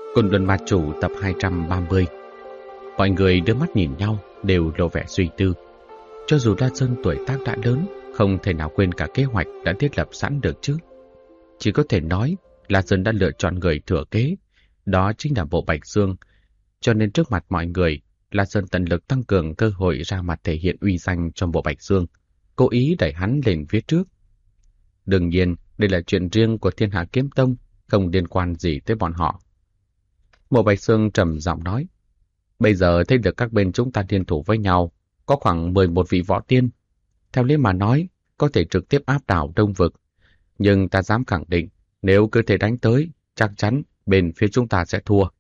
Côn Luân Ma Chủ tập 230. Mọi người đưa mắt nhìn nhau, đều lộ vẻ suy tư. Cho dù La Sơn tuổi tác đã lớn, không thể nào quên cả kế hoạch đã thiết lập sẵn được chứ. Chỉ có thể nói, La Sơn đã lựa chọn người thừa kế, đó chính là Bộ Bạch Dương. Cho nên trước mặt mọi người, La Sơn tận lực tăng cường cơ hội ra mặt thể hiện uy danh trong Bộ Bạch Dương, cố ý đẩy hắn lên phía trước. Đương nhiên, đây là chuyện riêng của Thiên Hạ Kiếm Tông, không liên quan gì tới bọn họ. Bộ Bạch Dương trầm giọng nói, bây giờ thấy được các bên chúng ta liên thủ với nhau, có khoảng 11 vị võ tiên. Theo lý mà nói, có thể trực tiếp áp đảo Đông Vực. Nhưng ta dám khẳng định, nếu cứ thể đánh tới, chắc chắn bên phía chúng ta sẽ thua.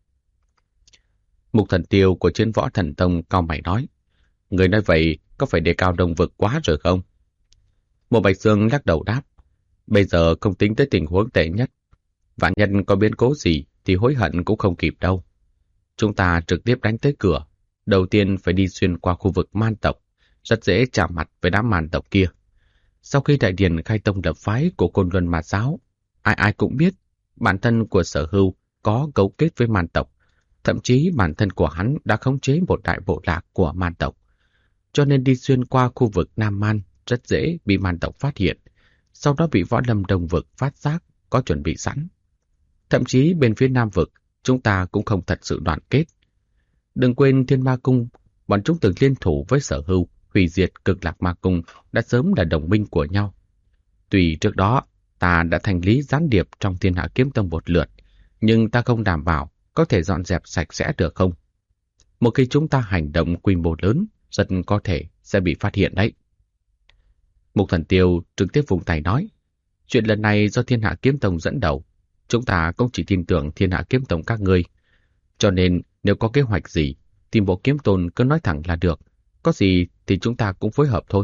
Mục Thần Tiêu của Chiến Võ Thần Tông cau mày nói, người nói vậy có phải đề cao Đông Vực quá rồi không? Bộ Bạch Dương lắc đầu đáp, bây giờ không tính tới tình huống tệ nhất. Vạn nhân có biến cố gì thì hối hận cũng không kịp đâu. Chúng ta trực tiếp đánh tới cửa, đầu tiên phải đi xuyên qua khu vực man tộc, rất dễ chạm mặt với đám man tộc kia. Sau khi đại điển khai tông lập phái của Côn Luân Ma Giáo, ai ai cũng biết bản thân của Sở Hưu có cấu kết với man tộc, thậm chí bản thân của hắn đã khống chế một đại bộ lạc của man tộc. Cho nên đi xuyên qua khu vực Nam Man rất dễ bị man tộc phát hiện, sau đó bị võ lâm Đông Vực phát giác có chuẩn bị sẵn. Thậm chí bên phía Nam Vực, chúng ta cũng không thật sự đoàn kết. Đừng quên Thiên Ma Cung, bọn chúng từng liên thủ với Sở Hưu, hủy diệt Cực Lạc Ma Cung đã sớm là đồng minh của nhau. Tuy trước đó ta đã thành lý gián điệp trong Thiên Hạ Kiếm Tông một lượt, nhưng ta không đảm bảo có thể dọn dẹp sạch sẽ được không? Một khi chúng ta hành động quy mô lớn, rất có thể sẽ bị phát hiện đấy. Mục Thần Tiêu trực tiếp vùng tay nói, chuyện lần này do Thiên Hạ Kiếm Tông dẫn đầu, chúng ta cũng chỉ tin tưởng Thiên Hạ Kiếm Tông các ngươi. Cho nên nếu có kế hoạch gì, thì Bộ Kiếm Tôn cứ nói thẳng là được, có gì thì chúng ta cũng phối hợp thôi.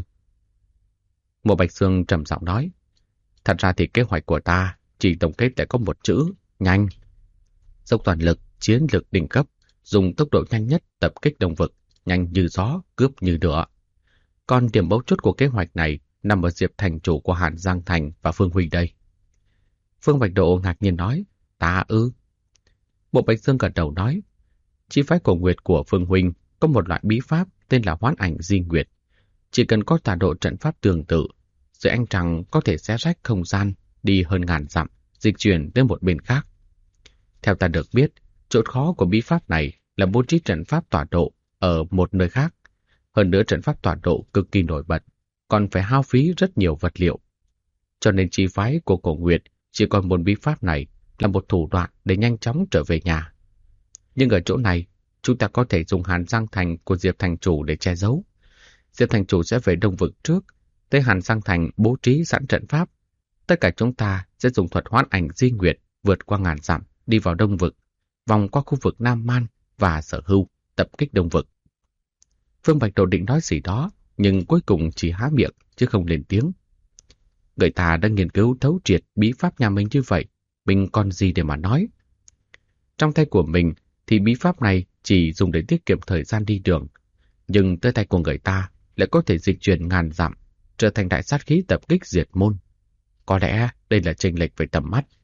Mộ Bạch Sương trầm giọng nói, thật ra thì kế hoạch của ta chỉ tổng kết lại có một chữ, nhanh. Dốc toàn lực, chiến lực đỉnh cấp, dùng tốc độ nhanh nhất tập kích Đông Vực, nhanh như gió, cướp như lửa. Còn điểm mấu chốt của kế hoạch này nằm ở Diệp thành chủ của Hàn Giang Thành và Phương Huynh đây. Phương Bạch Độ ngạc nhiên nói, ta ư? Bộ Bạch Dương gật đầu nói, chi phái cổ nguyệt của Phương Huynh có một loại bí pháp tên là Hoán Ảnh Di Nguyệt. Chỉ cần có tọa độ trận pháp tương tự, dưới ánh trăng có thể xé rách không gian, đi hơn ngàn dặm, dịch chuyển đến một bên khác. Theo ta được biết, chỗ khó của bí pháp này là bố trí trận pháp tọa độ ở một nơi khác. Hơn nữa trận pháp tọa độ cực kỳ nổi bật, còn phải hao phí rất nhiều vật liệu. Cho nên chi phái của cổ nguyệt chỉ còn một bí pháp này là một thủ đoạn để nhanh chóng trở về nhà. Nhưng ở chỗ này, chúng ta có thể dùng Hàn Giang Thành của Diệp thành chủ để che giấu. Diệp thành chủ sẽ về Đông Vực trước, tới Hàn Giang Thành bố trí sẵn trận pháp. Tất cả chúng ta sẽ dùng thuật Hoán Ảnh Di Nguyệt vượt qua ngàn dặm, đi vào Đông Vực, vòng qua khu vực Nam Man và Sở Hưu, tập kích Đông Vực. Phương Bạch Độ định nói gì đó, nhưng cuối cùng chỉ há miệng chứ không lên tiếng. Người ta đã nghiên cứu thấu triệt bí pháp nhà mình như vậy, mình còn gì để mà nói. Trong tay của mình thì bí pháp này chỉ dùng để tiết kiệm thời gian đi đường, nhưng tới tay của người ta lại có thể dịch chuyển ngàn dặm, trở thành đại sát khí tập kích diệt môn. Có lẽ đây là chênh lệch về tầm mắt.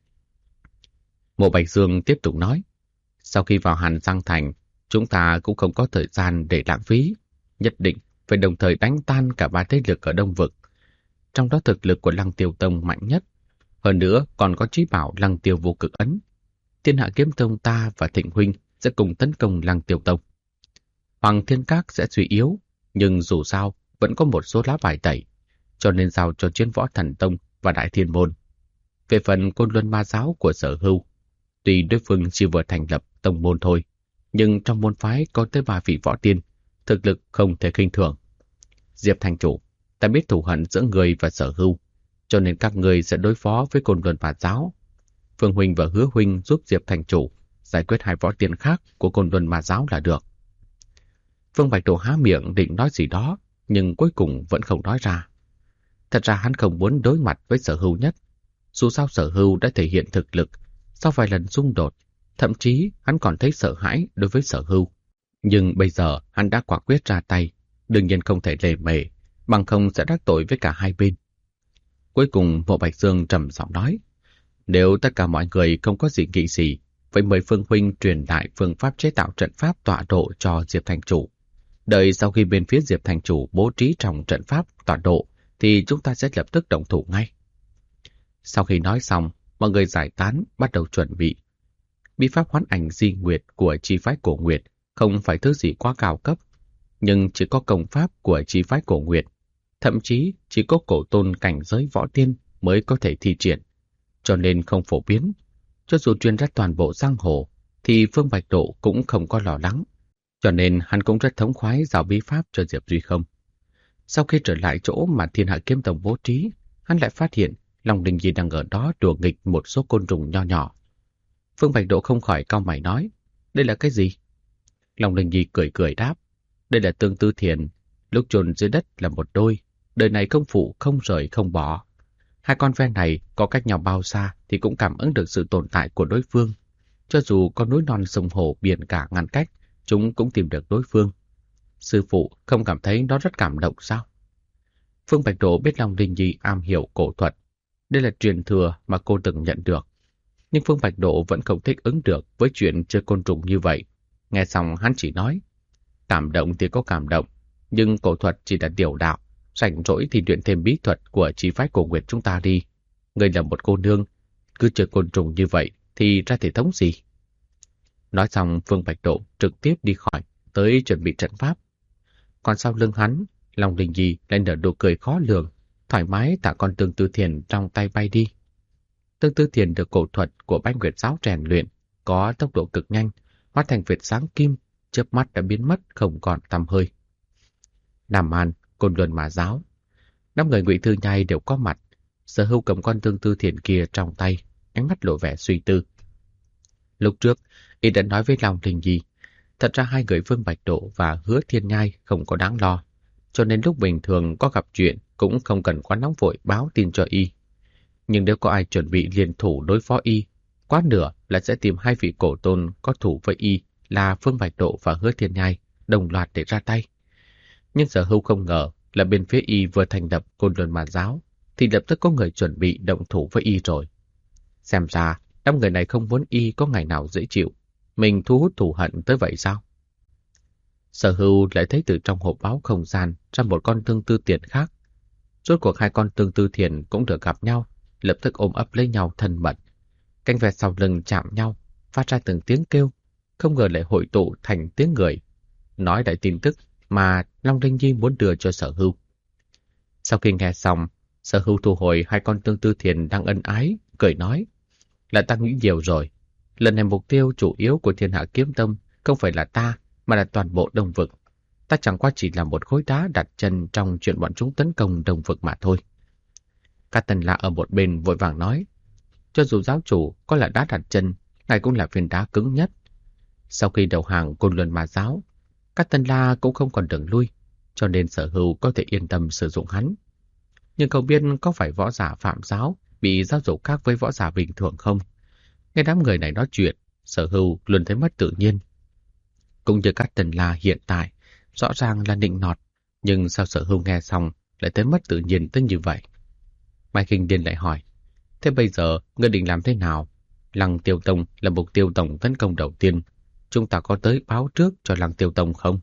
Mộ Bạch Dương tiếp tục nói, sau khi vào Hàn Giang Thành, chúng ta cũng không có thời gian để lãng phí, nhất định phải đồng thời đánh tan cả ba thế lực ở Đông Vực. Trong đó thực lực của Lăng Tiêu Tông mạnh nhất, hơn nữa còn có chí bảo Lăng Tiêu Vô Cực Ấn. Thiên Hạ Kiếm Tông ta và Thịnh Huynh sẽ cùng tấn công Lăng Tiêu Tông. Hoàng Thiên Các sẽ suy yếu, nhưng dù sao vẫn có một số lá bài tẩy, cho nên giao cho Chiến Võ Thần Tông và Đại Thiên Môn. Về phần Côn Luân Ma Giáo của Sở Hưu, tuy đối phương chỉ vừa thành lập tông môn thôi, nhưng trong môn phái có tới 3 vị võ tiên, thực lực không thể khinh thường. Diệp thành chủ, ta biết thù hận giữa người và Sở Hưu, cho nên các người sẽ đối phó với Côn Luân Ma Giáo. Phương Huynh và Hứa Huynh giúp Diệp thành chủ giải quyết 2 võ tiên khác của Côn Luân Ma Giáo là được. Phương Bạch Độ há miệng định nói gì đó, nhưng cuối cùng vẫn không nói ra. Thật ra hắn không muốn đối mặt với Sở Hưu nhất. Dù sao Sở Hưu đã thể hiện thực lực, sau vài lần xung đột, thậm chí hắn còn thấy sợ hãi đối với Sở Hưu. Nhưng bây giờ hắn đã quả quyết ra tay, đương nhiên không thể lề mề, bằng không sẽ đắc tội với cả hai bên. Cuối cùng Mộ Bạch Dương trầm giọng nói, nếu tất cả mọi người không có gì nghị gì, vậy mời Phương huynh truyền lại phương pháp chế tạo trận pháp tọa độ cho Diệp thành chủ. Đợi sau khi bên phía Diệp thành chủ bố trí trong trận pháp tọa độ thì chúng ta sẽ lập tức động thủ ngay. Sau khi nói xong, mọi người giải tán bắt đầu chuẩn bị. Bí pháp hoán ảnh di nguyệt của chi phái Cổ Nguyệt không phải thứ gì quá cao cấp, nhưng chỉ có công pháp của chi phái Cổ Nguyệt, thậm chí chỉ có cổ tôn cảnh giới võ tiên mới có thể thi triển, cho nên không phổ biến. Cho dù truyền ra toàn bộ giang hồ, thì Phương Bạch Độ cũng không có lo lắng, cho nên hắn cũng rất thống khoái giao bí pháp cho Diệp Duy Không. Sau khi trở lại chỗ mà Thiên Hạ Kiếm Tông bố trí, hắn lại phát hiện Long Đình Nhi đang ở đó đùa nghịch một số côn trùng nho nhỏ. Phương Bạch Độ không khỏi cau mày nói, đây là cái gì? Long Đình Nhi cười cười đáp, đây là tương tư thiền, lúc chôn dưới đất là một đôi, đời này không phụ không rời không bỏ. Hai con ve này có cách nhau bao xa thì cũng cảm ứng được sự tồn tại của đối phương. Cho dù có núi non sông hồ biển cả ngăn cách, chúng cũng tìm được đối phương. Sư phụ không cảm thấy nó rất cảm động sao? Phương Bạch Độ biết Long Đình Nhi am hiểu cổ thuật. Đây là truyền thừa mà cô từng nhận được. Nhưng Phương Bạch Độ vẫn không thích ứng được với chuyện chơi côn trùng như vậy. Nghe xong hắn chỉ nói, cảm động thì có cảm động, nhưng cổ thuật chỉ là điều đạo. Rảnh rỗi thì luyện thêm bí thuật của chi phái Cổ Nguyệt chúng ta đi. Người là một cô nương, cứ chơi côn trùng như vậy thì ra thể thống gì? Nói xong Phương Bạch Độ trực tiếp đi khỏi, tới chuẩn bị trận pháp. Còn sau lưng hắn, Long Đình Nhi lại nở nụ cười khó lường, thoải mái thả con tương tư thiền trong tay bay đi. Tương tư thiền được cổ thuật của Bách Nguyệt giáo rèn luyện, có tốc độ cực nhanh, hóa thành vệt sáng kim, chớp mắt đã biến mất không còn tăm hơi. Nam An, Côn Luân Mà Giáo, 5 người Ngụy Thư Nhai đều có mặt. Sở Hưu cầm con tương tư thiền kia trong tay, ánh mắt lộ vẻ suy tư. Lúc trước, y đã nói với Long Đình Nhi, thật ra hai người Phương Bạch Độ và Hứa Thiên Nhai không có đáng lo, cho nên lúc bình thường có gặp chuyện cũng không cần quá nóng vội báo tin cho y. Nhưng nếu có ai chuẩn bị liên thủ đối phó y, quá nửa là sẽ tìm hai vị cổ tôn có thủ với y là Phương Bạch Độ và Hứa Thiên Nhai đồng loạt để ra tay. Nhưng Sở Hưu không ngờ là bên phía y vừa thành lập Côn Luân Mà Giáo thì lập tức có người chuẩn bị động thủ với y rồi. Xem ra 5 người này không muốn y có ngày nào dễ chịu, mình thu hút thù hận tới vậy sao? Sở Hưu lại thấy từ trong hộp báo không gian ra một con tương tư thiền khác. Rốt cuộc hai con tương tư thiền cũng được gặp nhau, lập tức ôm ấp lấy nhau thân mật. Cánh ve sau lưng chạm nhau, phát ra từng tiếng kêu, không ngờ lại hội tụ thành tiếng người. Nói đại tin tức mà Long Đình Nhi muốn đưa cho Sở Hưu. Sau khi nghe xong, Sở Hưu thu hồi hai con tương tư thiền đang ân ái, cười nói, là ta nghĩ nhiều rồi. Lần này mục tiêu chủ yếu của Thiên Hạ Kiếm Tông không phải là ta, mà là toàn bộ Đông Vực. Ta chẳng qua chỉ là một khối đá đặt chân trong chuyện bọn chúng tấn công Đông Vực mà thôi. Các Tần La ở một bên vội vàng nói, cho dù giáo chủ có là đá đặt chân, ngài cũng là viên đá cứng nhất. Sau khi đầu hàng Côn Luân Mà Giáo, các Tần La cũng không còn đường lui, cho nên Sở Hưu có thể yên tâm sử dụng hắn. Nhưng không biết có phải võ giả phạm giáo bị giáo dục khác với võ giả bình thường không? Nghe đám người này nói chuyện, Sở Hưu luôn thấy mất tự nhiên. Cũng như các Tần La hiện tại, rõ ràng là nịnh nọt, nhưng sao Sở Hưu nghe xong lại thấy mất tự nhiên tới như vậy? Mai Kinh Điên lại hỏi, thế bây giờ ngươi định làm thế nào? Lăng Tiêu Tông là mục tiêu tổng tấn công đầu tiên, chúng ta có tới báo trước cho Lăng Tiêu Tông không?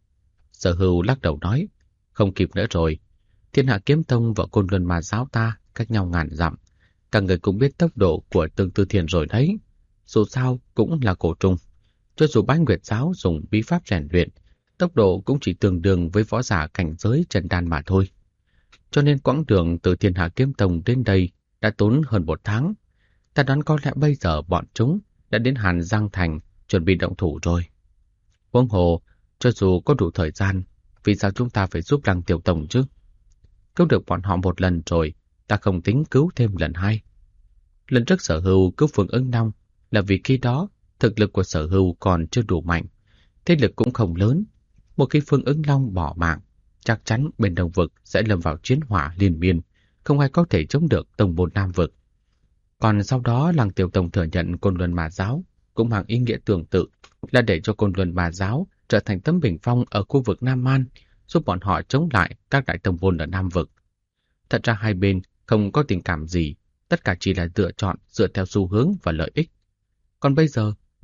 Sở Hưu lắc đầu nói, không kịp nữa rồi. Thiên Hạ Kiếm Tông và Côn Luân Mà Giáo ta cách nhau ngàn dặm. Các người cũng biết tốc độ của tương tư thiền rồi đấy. Dù sao cũng là cổ trùng. Cho dù Bách Nguyệt Giáo dùng bí pháp rèn luyện, tốc độ cũng chỉ tương đương với võ giả cảnh giới chân đan mà thôi. Cho nên quãng đường từ Thiên Hạ Kiếm Tông đến đây đã tốn hơn 1 tháng. Ta đoán có lẽ bây giờ bọn chúng đã đến Hàn Giang Thành chuẩn bị động thủ rồi. Huống hồ, cho dù có đủ thời gian, vì sao chúng ta phải giúp Lăng Tiêu Tông chứ? Cứu được bọn họ một lần rồi, ta không tính cứu thêm lần 2. Lần trước Sở Hưu cứu Phương Ứng Long là vì khi đó thực lực của Sở Hưu còn chưa đủ mạnh, thế lực cũng không lớn. Một khi Phương Ứng Long bỏ mạng, chắc chắn bên Đông Vực sẽ lâm vào chiến hỏa liên miên, không ai có thể chống được Tông môn Nam Vực. Còn sau đó Lăng Tiêu Tông thừa nhận Côn Luân Mà Giáo cũng mang ý nghĩa tương tự, là để cho Côn Luân Mà Giáo trở thành tấm bình phong ở khu vực Nam Man, giúp bọn họ chống lại các đại tông môn ở Nam Vực. Thật ra hai bên không có tình cảm gì, tất cả chỉ là lựa chọn dựa theo xu hướng và lợi ích. Còn bây giờ,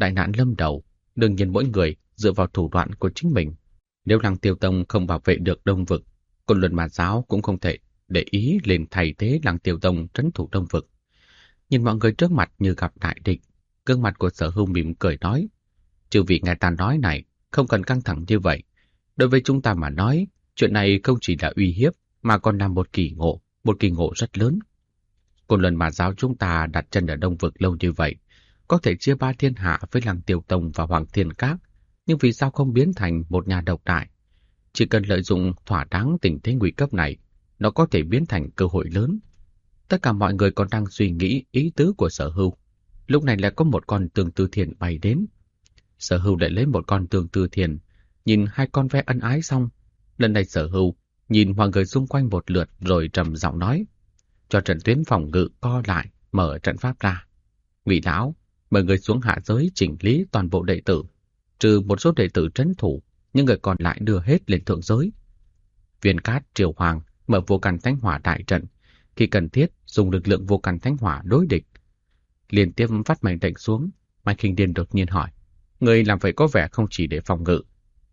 đại nạn lâm đầu, đương nhiên mỗi người dựa vào thủ đoạn của chính mình. Nếu Lăng Tiêu Tông không bảo vệ được Đông Vực, Côn Luân Ma Giáo cũng không thể để ý lên thay thế Lăng Tiêu Tông trấn thủ Đông Vực. Nhìn mọi người trước mặt như gặp đại địch, gương mặt của Sở Hưu mỉm cười nói, chư vị nghe ta nói này, không cần căng thẳng như vậy. Đối với chúng ta mà nói, chuyện này không chỉ là uy hiếp, mà còn là một kỳ ngộ rất lớn. Côn Luân Ma Giáo chúng ta đặt chân ở Đông Vực lâu như vậy, có thể chia ba thiên hạ với Lăng Tiêu Tông và Hoàng Thiên Các, nhưng vì sao không biến thành một nhà độc đại? Chỉ cần lợi dụng thỏa đáng tình thế nguy cấp này, nó có thể biến thành cơ hội lớn. Tất cả mọi người còn đang suy nghĩ ý tứ của Sở Hưu. Lúc này lại có một con tương tư thiền bay đến. Sở Hưu lại lấy một con tương tư thiền, nhìn hai con ve ân ái xong. Lần này Sở Hưu nhìn mọi người xung quanh một lượt rồi trầm giọng nói, cho trận tuyến phòng ngự co lại, mở trận pháp ra. Ngụy lão, mời người xuống hạ giới chỉnh lý toàn bộ đệ tử, trừ một số đệ tử trấn thủ, những người còn lại đưa hết lên thượng giới. Viên Cát, Triều Hoàng mở vô căn thánh hỏa đại trận, khi cần thiết dùng lực lượng vô căn thánh hỏa đối địch. Liên tiếp phát mệnh lệnh xuống, Mai Khinh Điên đột nhiên hỏi, người làm vậy có vẻ không chỉ để phòng ngự.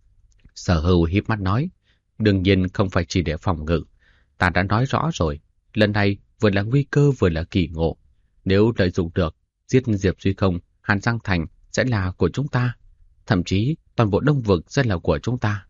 Sở Hưu híp mắt nói, đương nhiên không phải chỉ để phòng ngự. Ta đã nói rõ rồi, lần này vừa là nguy cơ vừa là kỳ ngộ. Nếu lợi dụng được, giết Diệp Duy Không, Hàn Giang Thành sẽ là của chúng ta. Thậm chí toàn bộ Đông Vực sẽ là của chúng ta.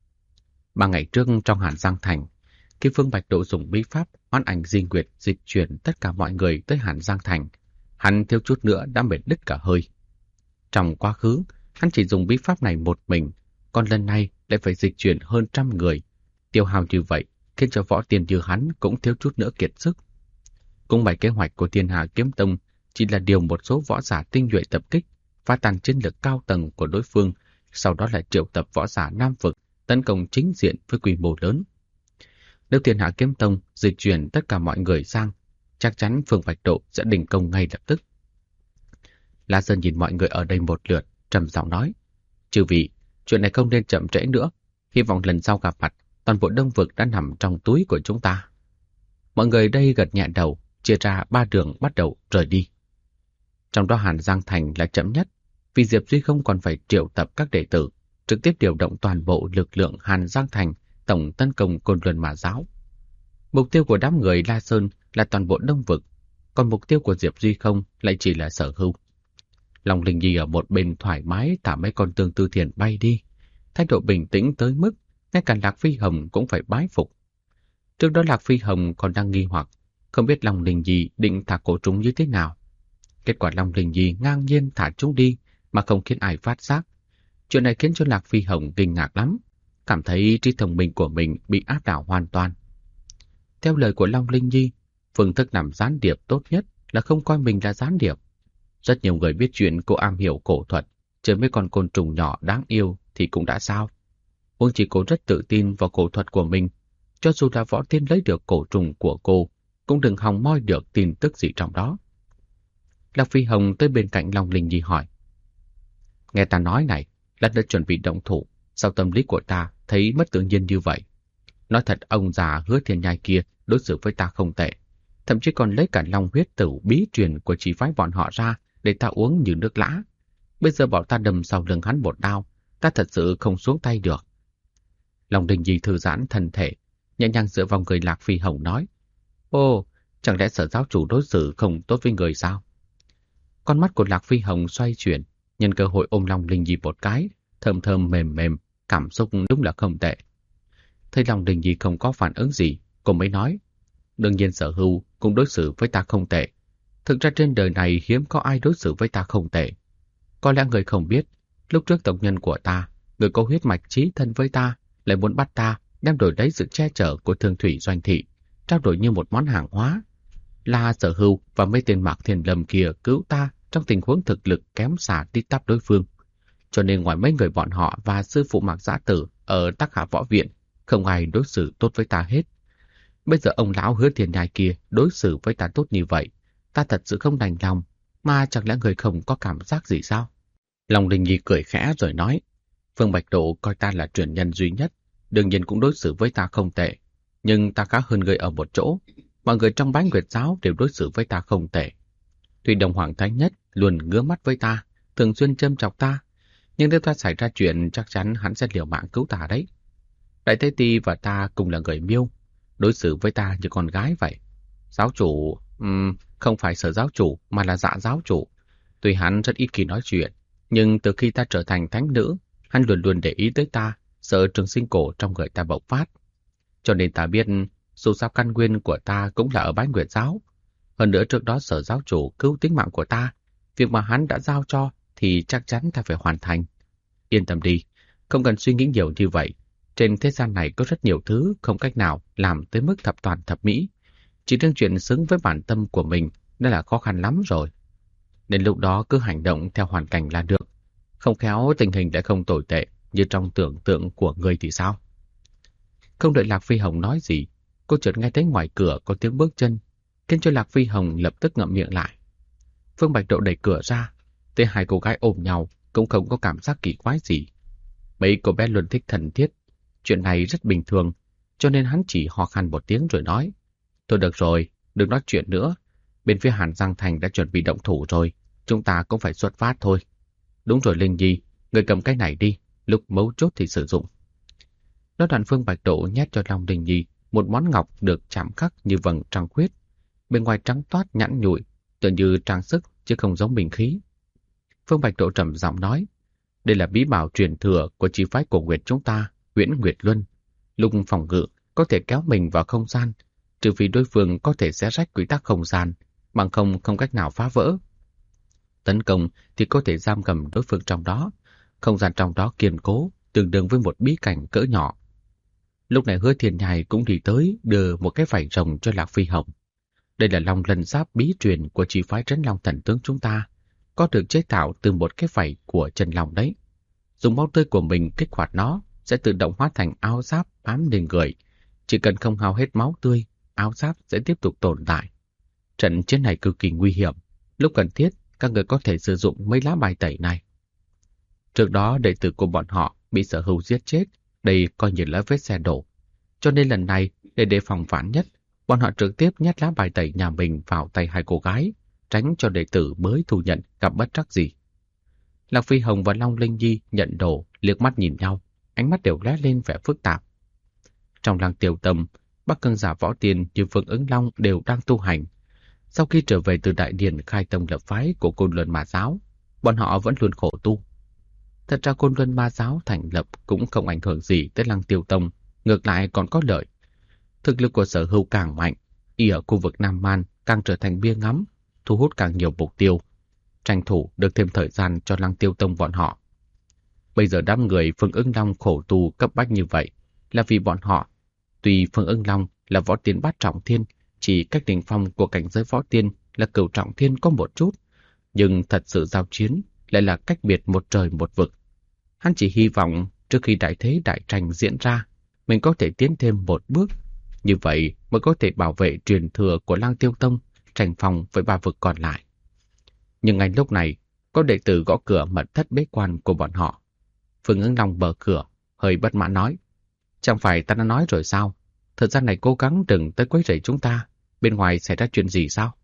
3 ngày trước trong Hàn Giang Thành, khi Phương Bạch Độ dùng bí pháp Hoán Ảnh Di Nguyệt dịch chuyển tất cả mọi người tới Hàn Giang Thành, hắn thiếu chút nữa đã mệt đứt cả hơi. Trong quá khứ, hắn chỉ dùng bí pháp này một mình, còn lần này lại phải dịch chuyển hơn 100 người. Tiêu hao như vậy khiến cho võ tiên như hắn cũng thiếu chút nữa kiệt sức. Cũng bởi kế hoạch của Thiên Hà Kiếm Tông chỉ là điều một số võ giả tinh nhuệ tập kích, phá tan chiến lược cao tầng của đối phương, sau đó lại triệu tập võ giả Nam Vực tấn công chính diện với quy mô lớn. Nếu Thiên Hạ Kiếm Tông dịch chuyển tất cả mọi người sang, chắc chắn Phương Bạch Độ sẽ đình công ngay lập tức. La Sơn nhìn mọi người ở đây một lượt, trầm giọng nói, chư vị, chuyện này không nên chậm trễ nữa, hy vọng lần sau gặp mặt, toàn bộ Đông Vực đã nằm trong túi của chúng ta. Mọi người đây gật nhẹ đầu, chia ra 3 đường bắt đầu rời đi. Trong đó Hàn Giang Thành là chậm nhất, vì Diệp Duy Không còn phải triệu tập các đệ tử, trực tiếp điều động toàn bộ lực lượng Hàn Giang Thành tổng tấn công Côn Luân Ma Giáo. Mục tiêu của đám người La Sơn là toàn bộ Đông Vực, còn mục tiêu của Diệp Duy Không lại chỉ là Sở Hưu. Long Linh Nhi ở một bên thoải mái thả mấy con tương tư thiền bay đi, thái độ bình tĩnh tới mức ngay cả Lạc Phi Hồng cũng phải bái phục. Trước đó Lạc Phi Hồng còn đang nghi hoặc, không biết Long Linh Nhi định thả cổ trùng như thế nào. Kết quả Long Linh Nhi ngang nhiên thả chúng đi mà không khiến ai phát giác. Chuyện này khiến cho Lạc Phi Hồng kinh ngạc lắm, cảm thấy trí thông minh của mình bị áp đảo hoàn toàn. Theo lời của Long Linh Nhi, phương thức làm gián điệp tốt nhất là không coi mình là gián điệp. Rất nhiều người biết chuyện cô am hiểu cổ thuật, chơi mấy con côn trùng nhỏ đáng yêu thì cũng đã sao. Huống chỉ cô rất tự tin vào cổ thuật của mình, cho dù là võ tiên lấy được cổ trùng của cô, cũng đừng hòng moi được tin tức gì trong đó. Lạc Phi Hồng tới bên cạnh Long Linh Nhi hỏi, nghe ta nói này, lần đã chuẩn bị động thủ, sao tâm lý của ta thấy mất tự nhiên như vậy? Nói thật, ông già Hứa Thiên Nhai kia đối xử với ta không tệ, thậm chí còn lấy cả long huyết tử bí truyền của chỉ phái bọn họ ra để ta uống như nước lã. Bây giờ bảo ta đâm sau lưng hắn một đao, ta thật sự không xuống tay được. Long Linh Nhi thư giãn thân thể, nhẹ nhàng dựa vào người Lạc Phi Hồng nói, ô, chẳng lẽ Sở giáo chủ đối xử không tốt với người sao? Con mắt của Lạc Phi Hồng xoay chuyển, nhân cơ hội ôm Long Linh Nhi một cái, thơm thơm mềm mềm, cảm xúc đúng là không tệ. Thấy Long Linh Nhi không có phản ứng gì, cô mới nói, đương nhiên Sở Hưu cũng đối xử với ta không tệ. Thực ra trên đời này hiếm có ai đối xử với ta không tệ. Có lẽ người không biết, lúc trước tộc nhân của ta, người có huyết mạch chí thân với ta, lại muốn bắt ta đem đổi lấy sự che chở của Thương Thủy Doanh Thị, trao đổi như một món hàng hóa. Là Sở Hưu và mấy tên Mạc Thiên Lâm kia cứu ta trong tình huống thực lực kém xa tít tắp đối phương. Cho nên ngoài mấy người bọn họ và sư phụ Mạc Giã Tử ở Tắc Hạ Võ Viện, không ai đối xử tốt với ta hết. Bây giờ ông lão Hứa Thiên Nhai kia đối xử với ta tốt như vậy, ta thật sự không đành lòng, mà chẳng lẽ người không có cảm giác gì sao? Long Linh Nhi cười khẽ rồi nói, Phương Bạch Độ coi ta là truyền nhân duy nhất, đương nhiên cũng đối xử với ta không tệ, nhưng ta khá hơn người ở một chỗ, mọi người trong Bái Nguyệt giáo đều đối xử với ta không tệ. Tuy Đồng Hoàng Thánh Nhất luôn ngứa mắt với ta, thường xuyên châm chọc ta, nhưng nếu ta xảy ra chuyện chắc chắn hắn sẽ liều mạng cứu ta đấy. Đại Tế Ti và ta cùng là người Miêu, đối xử với ta như con gái vậy. Giáo chủ, không phải Sở giáo chủ mà là Dạ giáo chủ. Tuy hắn rất ít khi nói chuyện, nhưng từ khi ta trở thành thánh nữ, hắn luôn luôn để ý tới ta, sợ trường sinh cổ trong người ta bộc phát. Cho nên ta biết, dù sao căn nguyên của ta cũng là ở Bái Nguyệt giáo. Hơn nữa trước đó Sở giáo chủ cứu tính mạng của ta, việc mà hắn đã giao cho thì chắc chắn ta phải hoàn thành. Yên tâm đi, không cần suy nghĩ nhiều như vậy. Trên thế gian này có rất nhiều thứ không cách nào làm tới mức thập toàn thập mỹ. Chỉ riêng chuyện xứng với bản tâm của mình đã là khó khăn lắm rồi. Đến lúc đó cứ hành động theo hoàn cảnh là được. Không khéo tình hình lại không tồi tệ như trong tưởng tượng của người thì sao? Không đợi Lạc Phi Hồng nói gì, cô chợt nghe thấy ngoài cửa có tiếng bước chân, khiến cho Lạc Phi Hồng lập tức ngậm miệng lại. Phương Bạch Độ đẩy cửa ra, thấy hai cô gái ôm nhau cũng không có cảm giác kỳ quái gì. Mấy cô bé luôn thích thân thiết, chuyện này rất bình thường, cho nên hắn chỉ ho khan một tiếng rồi nói: thôi được rồi, đừng nói chuyện nữa. Bên phía Hàn Giang Thành đã chuẩn bị động thủ rồi, chúng ta cũng phải xuất phát thôi. Đúng rồi Linh Nhi, người cầm cái này đi, lúc mấu chốt thì sử dụng. Nói đoạn Phương Bạch Độ nhét cho Long Linh Nhi một món ngọc được chạm khắc như vầng trăng khuyết, bên ngoài trắng toát nhẵn nhụi, tựa như trang sức chứ không giống bình khí. Phương Bạch Độ trầm giọng nói: đây là bí bảo truyền thừa của chi phái cổ Nguyệt chúng ta, Huyễn Nguyệt Luân. Lúc phòng ngự có thể kéo mình vào không gian, trừ phi đối phương có thể xé rách quy tắc không gian, bằng không cách nào phá vỡ. Tấn công thì có thể giam cầm đối phương trong đó, không gian trong đó kiên cố, tương đương với một bí cảnh cỡ nhỏ. Lúc này Hứa Thiên Nhai cũng đi tới đưa một cái vảy rồng cho Lạc Phi Hồng. Đây là long lân giáp bí truyền của chi phái Trấn Long Thần Tướng chúng ta, có được chế tạo từ một cái vảy của chân long đấy. Dùng máu tươi của mình kích hoạt nó sẽ tự động hóa thành áo giáp bám lên người. Chỉ cần không hao hết máu tươi, áo giáp sẽ tiếp tục tồn tại. Trận chiến này cực kỳ nguy hiểm, lúc cần thiết các người có thể sử dụng mấy lá bài tẩy này. Trước đó đệ tử của bọn họ bị Sở Hưu giết chết, đây coi như là vết xe đổ. Cho nên lần này, để đề phòng vạn nhất, bọn họ trực tiếp nhét lá bài tẩy nhà mình vào tay hai cô gái, tránh cho đệ tử mới thu nhận gặp bất trắc gì. Lạc Phi Hồng và Long Linh Nhi nhận đồ, liếc mắt nhìn nhau, ánh mắt đều lóe lên vẻ phức tạp. Trong Lăng Tiêu Tâm, Bắc Cương giả Võ Tiên như Phương Ứng Long đều đang tu hành. Sau khi trở về từ đại điển khai tông lập phái của Côn Luân Ma giáo, bọn họ vẫn luôn khổ tu. Thật ra Côn Luân Ma giáo thành lập cũng không ảnh hưởng gì tới Lăng Tiêu Tông, ngược lại còn có lợi. Thực lực của Sở Hưu càng mạnh, y ở khu vực Nam Man càng trở thành bia ngắm, thu hút càng nhiều mục tiêu, tranh thủ được thêm thời gian cho Lăng Tiêu Tông bọn họ. Bây giờ đám người Phương Ứng Long khổ tu cấp bách như vậy là vì bọn họ. Tuy Phương Ứng Long là võ tiên bát trọng thiên, chỉ cách đỉnh phong của cảnh giới võ tiên là cửu trọng thiên có một chút, nhưng thật sự giao chiến lại là cách biệt một trời một vực. Hắn chỉ hy vọng trước khi đại thế đại tranh diễn ra, mình có thể tiến thêm một bước, như vậy mới có thể bảo vệ truyền thừa của Lăng Tiêu Tông, tranh phong với ba vực còn lại. Nhưng ngay lúc này, có đệ tử gõ cửa mật thất bế quan của bọn họ. Phương Ứng Long mở cửa, hơi bất mãn nói: chẳng phải ta đã nói rồi sao? Thời gian này cố gắng đừng tới quấy rầy chúng ta, bên ngoài xảy ra chuyện gì sao?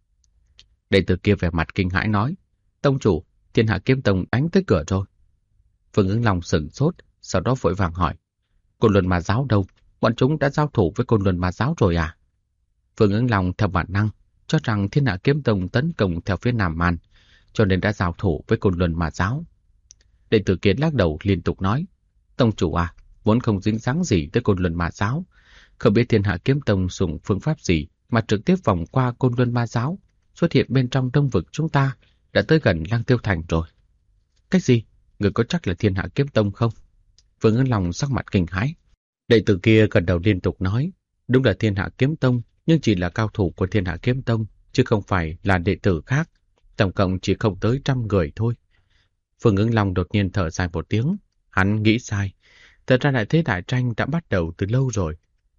Đệ tử kia vẻ mặt kinh hãi nói: tông chủ, Thiên Hạ Kiếm Tông đánh tới cửa rồi. Phương Ứng Long sửng sốt, sau đó vội vàng hỏi: Côn Luân Ma giáo đâu? Bọn chúng đã giao thủ với Côn Luân Ma giáo rồi à? Phương Ứng Long theo bản năng cho rằng Thiên Hạ Kiếm Tông tấn công theo phía Nam Man, cho nên đã giao thủ với Côn Luân Ma giáo. Đệ tử kia lắc đầu liên tục nói: tông chủ à, vốn không dính dáng gì tới Côn Luân Ma giáo, không biết Thiên Hạ Kiếm Tông dùng phương pháp gì mà trực tiếp vòng qua Côn Luân Ma giáo, xuất hiện bên trong đông vực chúng ta, đã tới gần Lăng Tiêu Thành rồi. Cái gì? Người có chắc là Thiên Hạ Kiếm Tông không? Phương Ứng Long sắc mặt kinh hãi. Đệ tử kia gật đầu liên tục nói: đúng là Thiên Hạ Kiếm Tông, nhưng chỉ là cao thủ của Thiên Hạ Kiếm Tông, chứ không phải là đệ tử khác. Tổng cộng chỉ không tới 100 người thôi. Phương Ứng Long đột nhiên thở dài một tiếng. Hắn nghĩ sai. Thật ra đại thế đại tranh đã bắt đầu từ lâu rồi.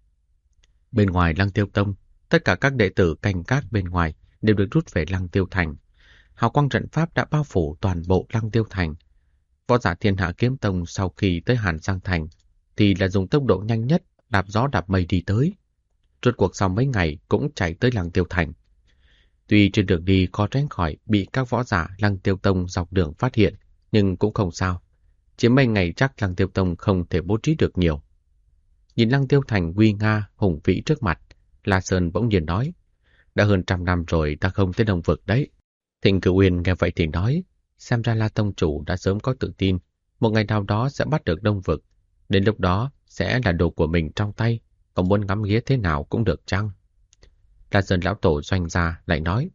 Bên ngoài Lăng Tiêu Tông, tất cả các đệ tử canh gác bên ngoài đều được rút về Lăng Tiêu Thành. Hào quang trận pháp đã bao phủ toàn bộ Lăng Tiêu Thành. Võ giả Thiên Hạ Kiếm Tông sau khi tới Hàn Giang Thành thì là dùng tốc độ nhanh nhất đạp gió đạp mây đi tới. Rốt cuộc sau mấy ngày cũng chạy tới Lăng Tiêu Thành. Tuy trên đường đi có tránh khỏi bị các võ giả Lăng Tiêu Tông dọc đường phát hiện, nhưng cũng không sao. Chỉ mấy ngày chắc Lăng Tiêu Tông không thể bố trí được nhiều. Nhìn Lăng Tiêu Thành uy nga, hùng vĩ trước mặt, La Sơn bỗng nhiên nói, đã hơn 100 năm rồi ta không tới Đông Vực đấy. Thịnh Cửu Uyên nghe vậy thì nói, xem ra La Tông Chủ đã sớm có tự tin, một ngày nào đó sẽ bắt được Đông Vực. Đến lúc đó sẽ là đồ của mình trong tay, còn muốn ngắm nghía thế nào cũng được chăng? La Sơn lão tổ doanh ra lại nói,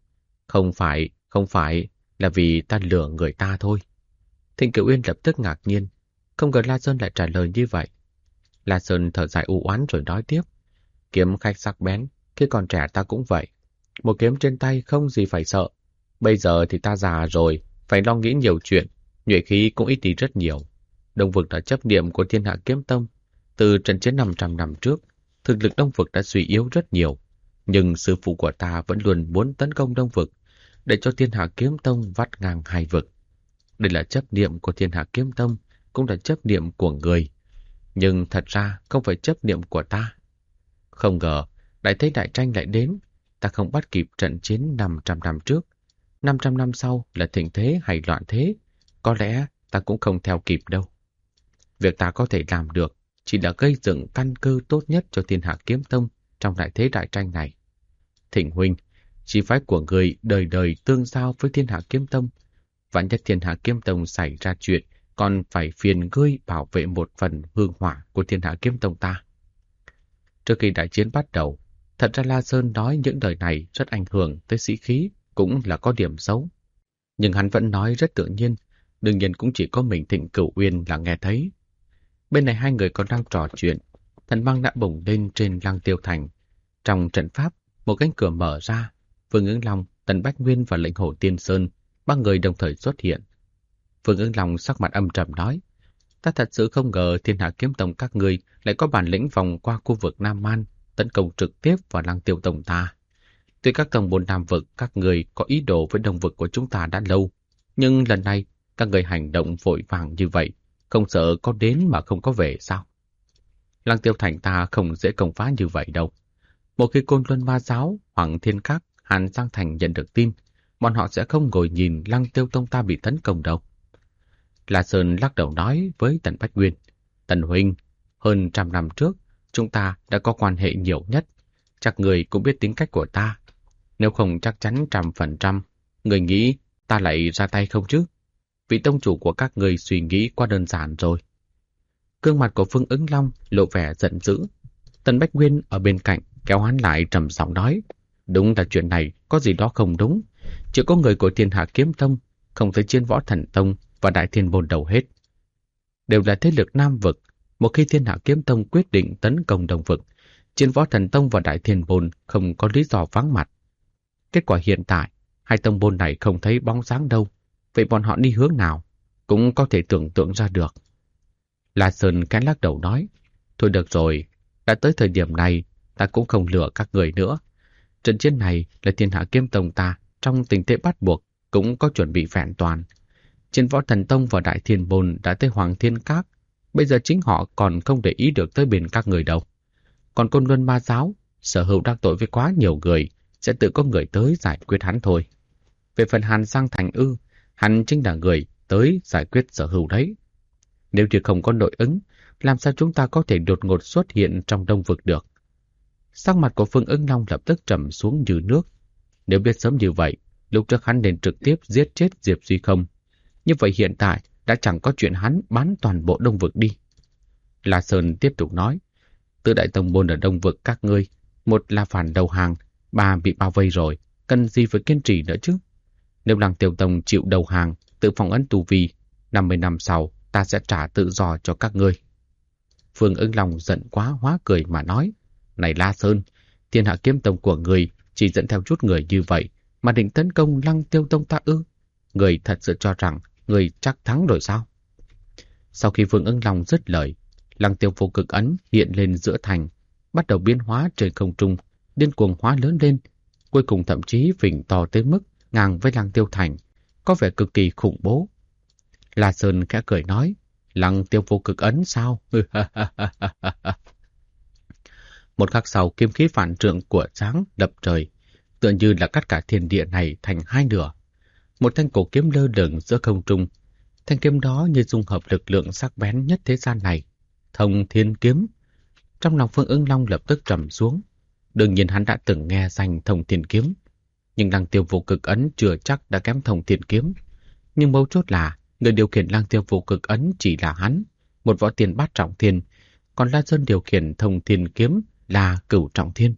không phải, là vì ta lừa người ta thôi. Thịnh Cửu Uyên lập tức ngạc nhiên, không ngờ La Sơn lại trả lời như vậy. La Sơn thở dài u oán rồi nói tiếp, kiếm khách sắc bén, khi còn trẻ ta cũng vậy. Một kiếm trên tay không gì phải sợ. Bây giờ thì ta già rồi, phải lo nghĩ nhiều chuyện, nhuệ khí cũng ít đi rất nhiều. Đông Vực đã chấp niệm của Thiên Hạ Kiếm Tông. Từ trận chiến 500 năm trước, thực lực Đông Vực đã suy yếu rất nhiều. Nhưng sư phụ của ta vẫn luôn muốn tấn công Đông Vực, để cho Thiên Hạ Kiếm Tông vắt ngang hai vực. Đây là chấp niệm của Thiên Hạ Kiếm Tông, cũng là chấp niệm của người. Nhưng thật ra không phải chấp niệm của ta. Không ngờ, đại thế đại tranh lại đến, ta không bắt kịp trận chiến 500 năm trước. 500 năm sau là thịnh thế hay loạn thế, có lẽ ta cũng không theo kịp đâu. Việc ta có thể làm được chỉ là gây dựng căn cơ tốt nhất cho Thiên Hạ Kiếm Tông trong đại thế đại tranh này. Thịnh huynh, chi phái của người đời đời tương giao với Thiên Hạ Kiếm Tông. Vạn nhất Thiên Hạ Kiếm Tông xảy ra chuyện, còn phải phiền ngươi bảo vệ một phần hương hỏa của Thiên Hạ Kiếm Tông ta. Trước khi đại chiến bắt đầu, thật ra La Sơn nói những lời này rất ảnh hưởng tới sĩ khí, cũng là có điểm xấu. Nhưng hắn vẫn nói rất tự nhiên, đương nhiên cũng chỉ có mình Thịnh Cửu Uyên là nghe thấy. Bên này hai người còn đang trò chuyện, thần băng đã bùng lên trên Lăng Tiêu Thành. Trong trận pháp, một cánh cửa mở ra, Vương Ứng Long, Tần Bách Nguyên và Lệnh Hồ Tiên Sơn, ba người đồng thời xuất hiện. Vương Ứng Long sắc mặt âm trầm nói, ta thật sự không ngờ Thiên Hạ Kiếm Tông các ngươi lại có bản lĩnh vòng qua khu vực Nam Man, tấn công trực tiếp vào Lăng Tiêu Tông ta. Tuy các tông môn Nam vực các người có ý đồ với Đông vực của chúng ta đã lâu, nhưng lần này các người hành động vội vàng như vậy, không sợ có đến mà không có về sao? Lăng Tiêu Thành ta không dễ công phá như vậy đâu. Một khi Côn Luân Ma Giáo, Hoàng Thiên Các, Hàn Giang Thành nhận được tin, bọn họ sẽ không ngồi nhìn Lăng Tiêu Tông ta bị tấn công đâu. La Sơn lắc đầu nói với Tần Bách Nguyên, Tần huynh, hơn 100 năm trước, chúng ta đã có quan hệ nhiều nhất. Chắc người cũng biết tính cách của ta. Nếu không chắc chắn 100%, người nghĩ ta lại ra tay không chứ? Vị tông chủ của các người suy nghĩ quá đơn giản rồi. Gương mặt của Phương Ứng Long lộ vẻ giận dữ. Tần Bách Nguyên ở bên cạnh kéo hắn lại trầm giọng nói, đúng là chuyện này có gì đó không đúng. Chỉ có người của Thiên Hạ Kiếm Tông, không thấy Chiến Võ Thần Tông và Đại Thiên Môn đầu hết. Đều là thế lực Nam vực. Một khi Thiên Hạ Kiếm Tông quyết định tấn công Đông vực, Chiến Võ Thần Tông và Đại Thiên Môn không có lý do vắng mặt. Kết quả hiện tại, hai tông môn này không thấy bóng dáng đâu. Vậy bọn họ đi hướng nào? Cũng có thể tưởng tượng ra được. La Sơn khẽ lắc đầu nói, thôi được rồi, đã tới thời điểm này, ta cũng không lừa các người nữa. Trận chiến này là Thiên Hạ Kiếm Tông ta, trong tình thế bắt buộc, cũng có chuẩn bị vẹn toàn. Chiến Võ Thần Tông và Đại Thiên Môn đã tới Hoàng Thiên Các, bây giờ chính họ còn không để ý được tới bên các người đâu. Còn Côn Luân Ma Giáo, Sở Hữu đắc tội với quá nhiều người, sẽ tự có người tới giải quyết hắn thôi. Về phần Hàn Giang Thành hắn chính là người tới giải quyết Sở Hữu đấy. Nếu như không có nội ứng, làm sao chúng ta có thể đột ngột xuất hiện trong Đông vực được? Sắc mặt của Phương Ứng Long lập tức trầm xuống như nước. Nếu biết sớm như vậy, lúc trước hắn nên trực tiếp giết chết Diệp Duy không. Như vậy hiện tại đã chẳng có chuyện hắn bán toàn bộ Đông vực đi. La Sơn tiếp tục nói, tứ đại tông môn ở Đông vực các ngươi, một là phản đầu hàng, ba bị bao vây rồi, cần gì phải kiên trì nữa chứ? Nếu Lăng Tiêu Tông chịu đầu hàng, tự phong ấn tu vi, 50 năm sau ta sẽ trả tự do cho các ngươi. Phương Ứng Long giận quá hóa cười mà nói, này La Sơn, Thiên Hạ Kiếm Tông của người chỉ dẫn theo chút người như vậy mà định tấn công Lăng Tiêu Tông ta ư? Người thật sự cho rằng người chắc thắng rồi sao? Sau khi Phương Ứng Long dứt lời, Lăng Tiêu Vô Cực ấn hiện lên giữa thành, bắt đầu biến hóa trên không trung, điên cuồng hóa lớn lên, cuối cùng thậm chí phình to tới mức ngang với Lăng Tiêu Thành, có vẻ cực kỳ khủng bố. La Sơn khẽ cười nói, Lăng Tiêu Vô Cực ấn sao? Một khắc sau, kiếm khí phản trượng của sáng đập trời, tựa như là cắt cả thiên địa này thành hai nửa. Một thanh cổ kiếm lơ lửng giữa không trung. Thanh kiếm đó như dung hợp lực lượng sắc bén nhất thế gian này, Thông Thiên Kiếm. Trong lòng Phương Ưng Long lập tức trầm xuống. Đương nhiên hắn đã từng nghe danh Thông Thiên Kiếm, nhưng Lăng Tiêu Vô Cực Ấn chưa chắc đã kém Thông Thiên Kiếm. Nhưng mấu chốt là người điều khiển Lăng Tiêu Vô Cực Ấn chỉ là hắn, một võ tiên bát trọng thiên, còn La Sơn điều khiển Thông Thiên Kiếm là cửu trọng thiên.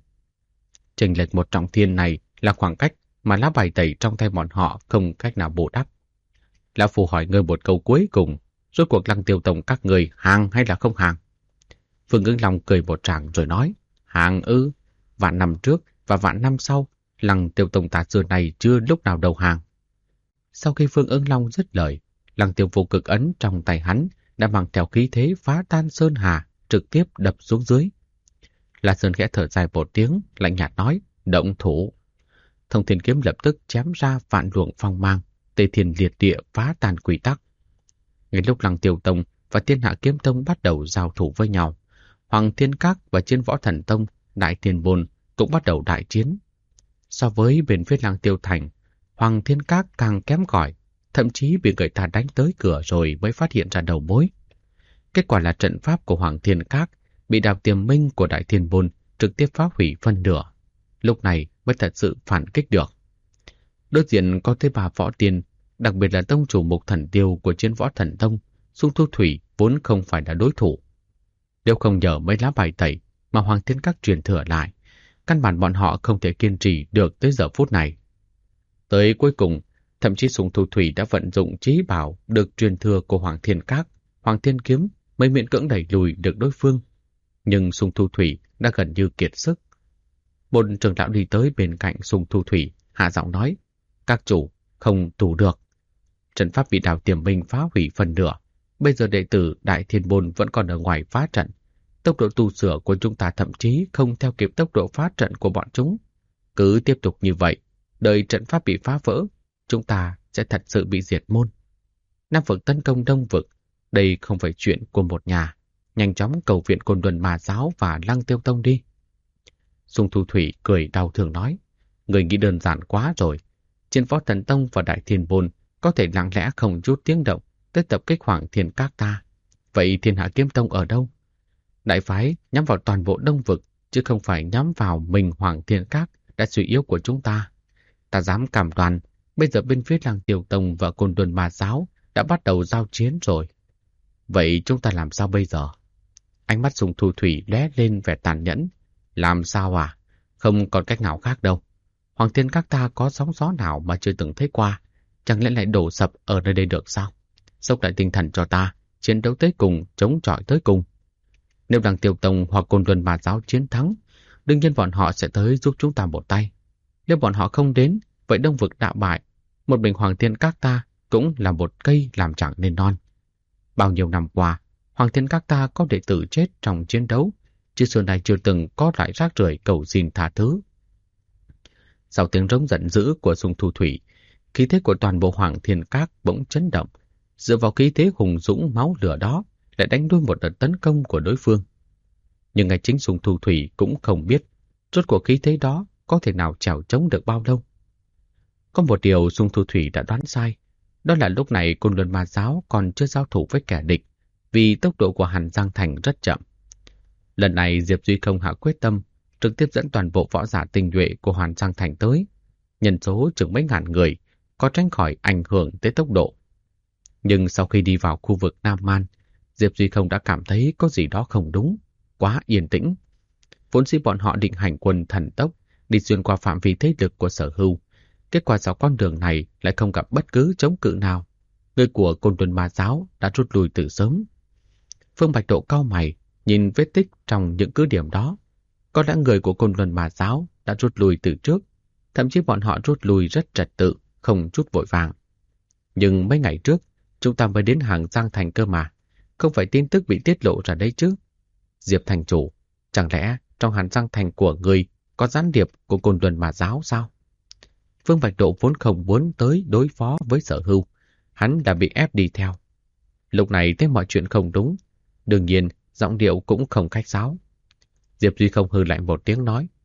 Chênh lệch một trọng thiên này là khoảng cách mà lá bài tẩy trong tay bọn họ không cách nào bù đắp. Lão Phu hỏi ngươi một câu cuối cùng, rốt cuộc Lăng Tiêu Tông các người hàng hay là không hàng? Phương Ưng Long cười một tràng rồi nói, hàng ư? Vạn năm trước và vạn năm sau, Lăng Tiêu Tông ta xưa này chưa lúc nào đầu hàng. Sau khi Phương Ưng Long dứt lời, Lăng Tiêu Vô Cực Ấn trong tay hắn đã mang theo khí thế phá tan sơn hà, trực tiếp đập xuống dưới. La Sơn khẽ thở dài một tiếng, lạnh nhạt nói, động thủ. Thông Thiên Kiếm lập tức chém ra vạn luồng phong mang, tê thiên liệt địa phá tan quy tắc. Ngay lúc Lăng Tiêu Tông và Thiên Hạ Kiếm Tông bắt đầu giao thủ với nhau, Hoàng Thiên Các và Chiến Võ Thần Tông, Đại Thiên Bồn cũng bắt đầu đại chiến. So với bên phía Lăng Tiêu Thành, Hoàng Thiên Các càng kém cỏi, thậm chí bị người ta đánh tới cửa rồi mới phát hiện ra đầu mối. Kết quả là trận pháp của Hoàng Thiên Các bị Đào Tiềm Minh của Đại Thiên Bồn trực tiếp phá hủy phân nửa. Lúc này mới thật sự phản kích được. Đối diện có tới 3 võ tiên, đặc biệt là tông chủ Mục Thần Tiêu của Chiến Võ Thần Tông, Xung Thu Thủy vốn không phải là đối thủ. Nếu không nhờ mấy lá bài tẩy mà Hoàng Thiên Các truyền thừa lại, căn bản bọn họ không thể kiên trì được tới giờ phút này. Tới cuối cùng, thậm chí Xung Thu Thủy đã vận dụng chí bảo được truyền thừa của Hoàng Thiên Các, Hoàng Thiên Kiếm mới miễn cưỡng đẩy lùi được đối phương. Nhưng Xung Thu Thủy đã gần như kiệt sức. Một trưởng lão đi tới bên cạnh Xung Thu Thủy, hạ giọng nói, các chủ không tù được. Trận pháp bị Đào Tiềm Minh phá hủy phần nửa. Bây giờ đệ tử Đại Thiên Bồn vẫn còn ở ngoài phá trận. Tốc độ tu sửa của chúng ta thậm chí không theo kịp tốc độ phá trận của bọn chúng. Cứ tiếp tục như vậy, đợi trận pháp bị phá vỡ, chúng ta sẽ thật sự bị diệt môn. Nam vực tấn công Đông vực, đây không phải chuyện của một nhà. Nhanh chóng cầu viện Côn Luân Ma Giáo và Lăng Tiêu Tông đi. Xung Thu Thủy cười đau thương nói, người nghĩ đơn giản quá rồi. Chiến Võ Thần Tông và Đại Thiên Bồn có thể lặng lẽ không chút tiếng động tới tập kích Hoàng Thiên Các ta. Vậy Thiên Hạ Kiếm Tông ở đâu? Đại phái nhắm vào toàn bộ Đông vực, chứ không phải nhắm vào mình Hoàng Thiên Các đã suy yếu của chúng ta. Ta dám cam đoan, bây giờ bên phía Lăng Tiêu Tông và Côn Luân Ma Giáo đã bắt đầu giao chiến rồi. Vậy chúng ta làm sao bây giờ? Ánh mắt Xung Thu Thủy lóe lên vẻ tàn nhẫn. Làm sao à? Không còn cách nào khác đâu. Hoàng Thiên Các ta có sóng gió nào mà chưa từng thấy qua. Chẳng lẽ lại đổ sập ở nơi đây được sao? Sốc lại tinh thần cho ta, chiến đấu tới cùng, chống chọi tới cùng. Nếu Lăng Tiêu Tông hoặc Côn Luân Ma Giáo chiến thắng, đương nhiên bọn họ sẽ tới giúp chúng ta một tay. Nếu bọn họ không đến, vậy Đông vực đạo bại, một mình Hoàng Thiên Các ta cũng là một cây làm chẳng nên non. Bao nhiêu năm qua, Hoàng Thiên Các ta có đệ tử chết trong chiến đấu, chứ xưa nay chưa từng có loại rác rưởi cầu xin tha thứ. Sau tiếng rống giận dữ của Xung Thu Thủy, khí thế của toàn bộ Hoàng Thiên Các bỗng chấn động. Dựa vào khí thế hùng dũng máu lửa đó, lại đánh đuôi một đợt tấn công của đối phương. Nhưng ngay chính Xung Thu Thủy cũng không biết, rốt cuộc khí thế đó có thể nào chèo chống được bao lâu. Có một điều Xung Thu Thủy đã đoán sai, đó là lúc này Côn Luân Ma Giáo còn chưa giao thủ với kẻ địch, vì tốc độ của Hàn Giang Thành rất chậm. Lần này Diệp Duy không hạ quyết tâm, trực tiếp dẫn toàn bộ võ giả tinh nhuệ của Hàn Giang Thành tới. Nhân số chừng mấy ngàn người, có tránh khỏi ảnh hưởng tới tốc độ. Nhưng sau khi đi vào khu vực Nam Man, Diệp Duy không đã cảm thấy có gì đó không đúng, quá yên tĩnh. Vốn dĩ bọn họ định hành quân thần tốc, đi xuyên qua phạm vi thế lực của Sở Hưu. Kết quả dọc con đường này lại không gặp bất cứ chống cự nào. Người của Côn Luân Ma Giáo đã rút lui từ sớm. Phương Bạch Độ cau mày, nhìn vết tích trong những cứ điểm đó. Có lẽ người của Côn Luân Ma Giáo đã rút lui từ trước, thậm chí bọn họ rút lui rất trật tự, không chút vội vàng. Nhưng mấy ngày trước, chúng ta mới đến Hàn Giang Thành cơ mà, không phải tin tức bị tiết lộ ra đấy chứ. Diệp Thành Chủ, chẳng lẽ trong Hàn Giang Thành của người có gián điệp của Côn Luân Ma Giáo sao? Phương Bạch Độ vốn không muốn tới đối phó với Sở Hưu, hắn đã bị ép đi theo. Lúc này thấy mọi chuyện không đúng, đương nhiên giọng điệu cũng không khách sáo. Diệp Duy không hừ lại một tiếng nói,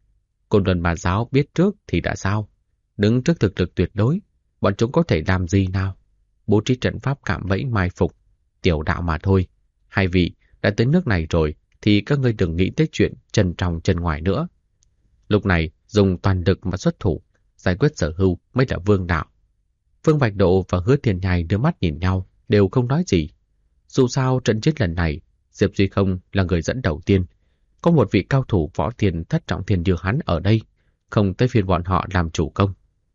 Côn Luân Ma Giáo biết trước thì đã sao? Đứng trước thực lực tuyệt đối, bọn chúng có thể làm gì nào? Bố trí trận pháp cạm bẫy mai phục, tiểu đạo mà thôi. Hai vị đã tới nước này rồi thì các ngươi đừng nghĩ tới chuyện chân trong chân ngoài nữa. Lúc này dùng toàn lực mà xuất thủ, giải quyết Sở Hưu mới là vương đạo. Phương Bạch Độ và Hứa Thiên Nhai đưa mắt nhìn nhau, đều không nói gì. Dù sao trận chiến lần này, Diệp Duy Không là người dẫn đầu tiên. Có một vị cao thủ võ thiên thất trọng thiên như hắn ở đây, không tới phiên bọn họ làm chủ công.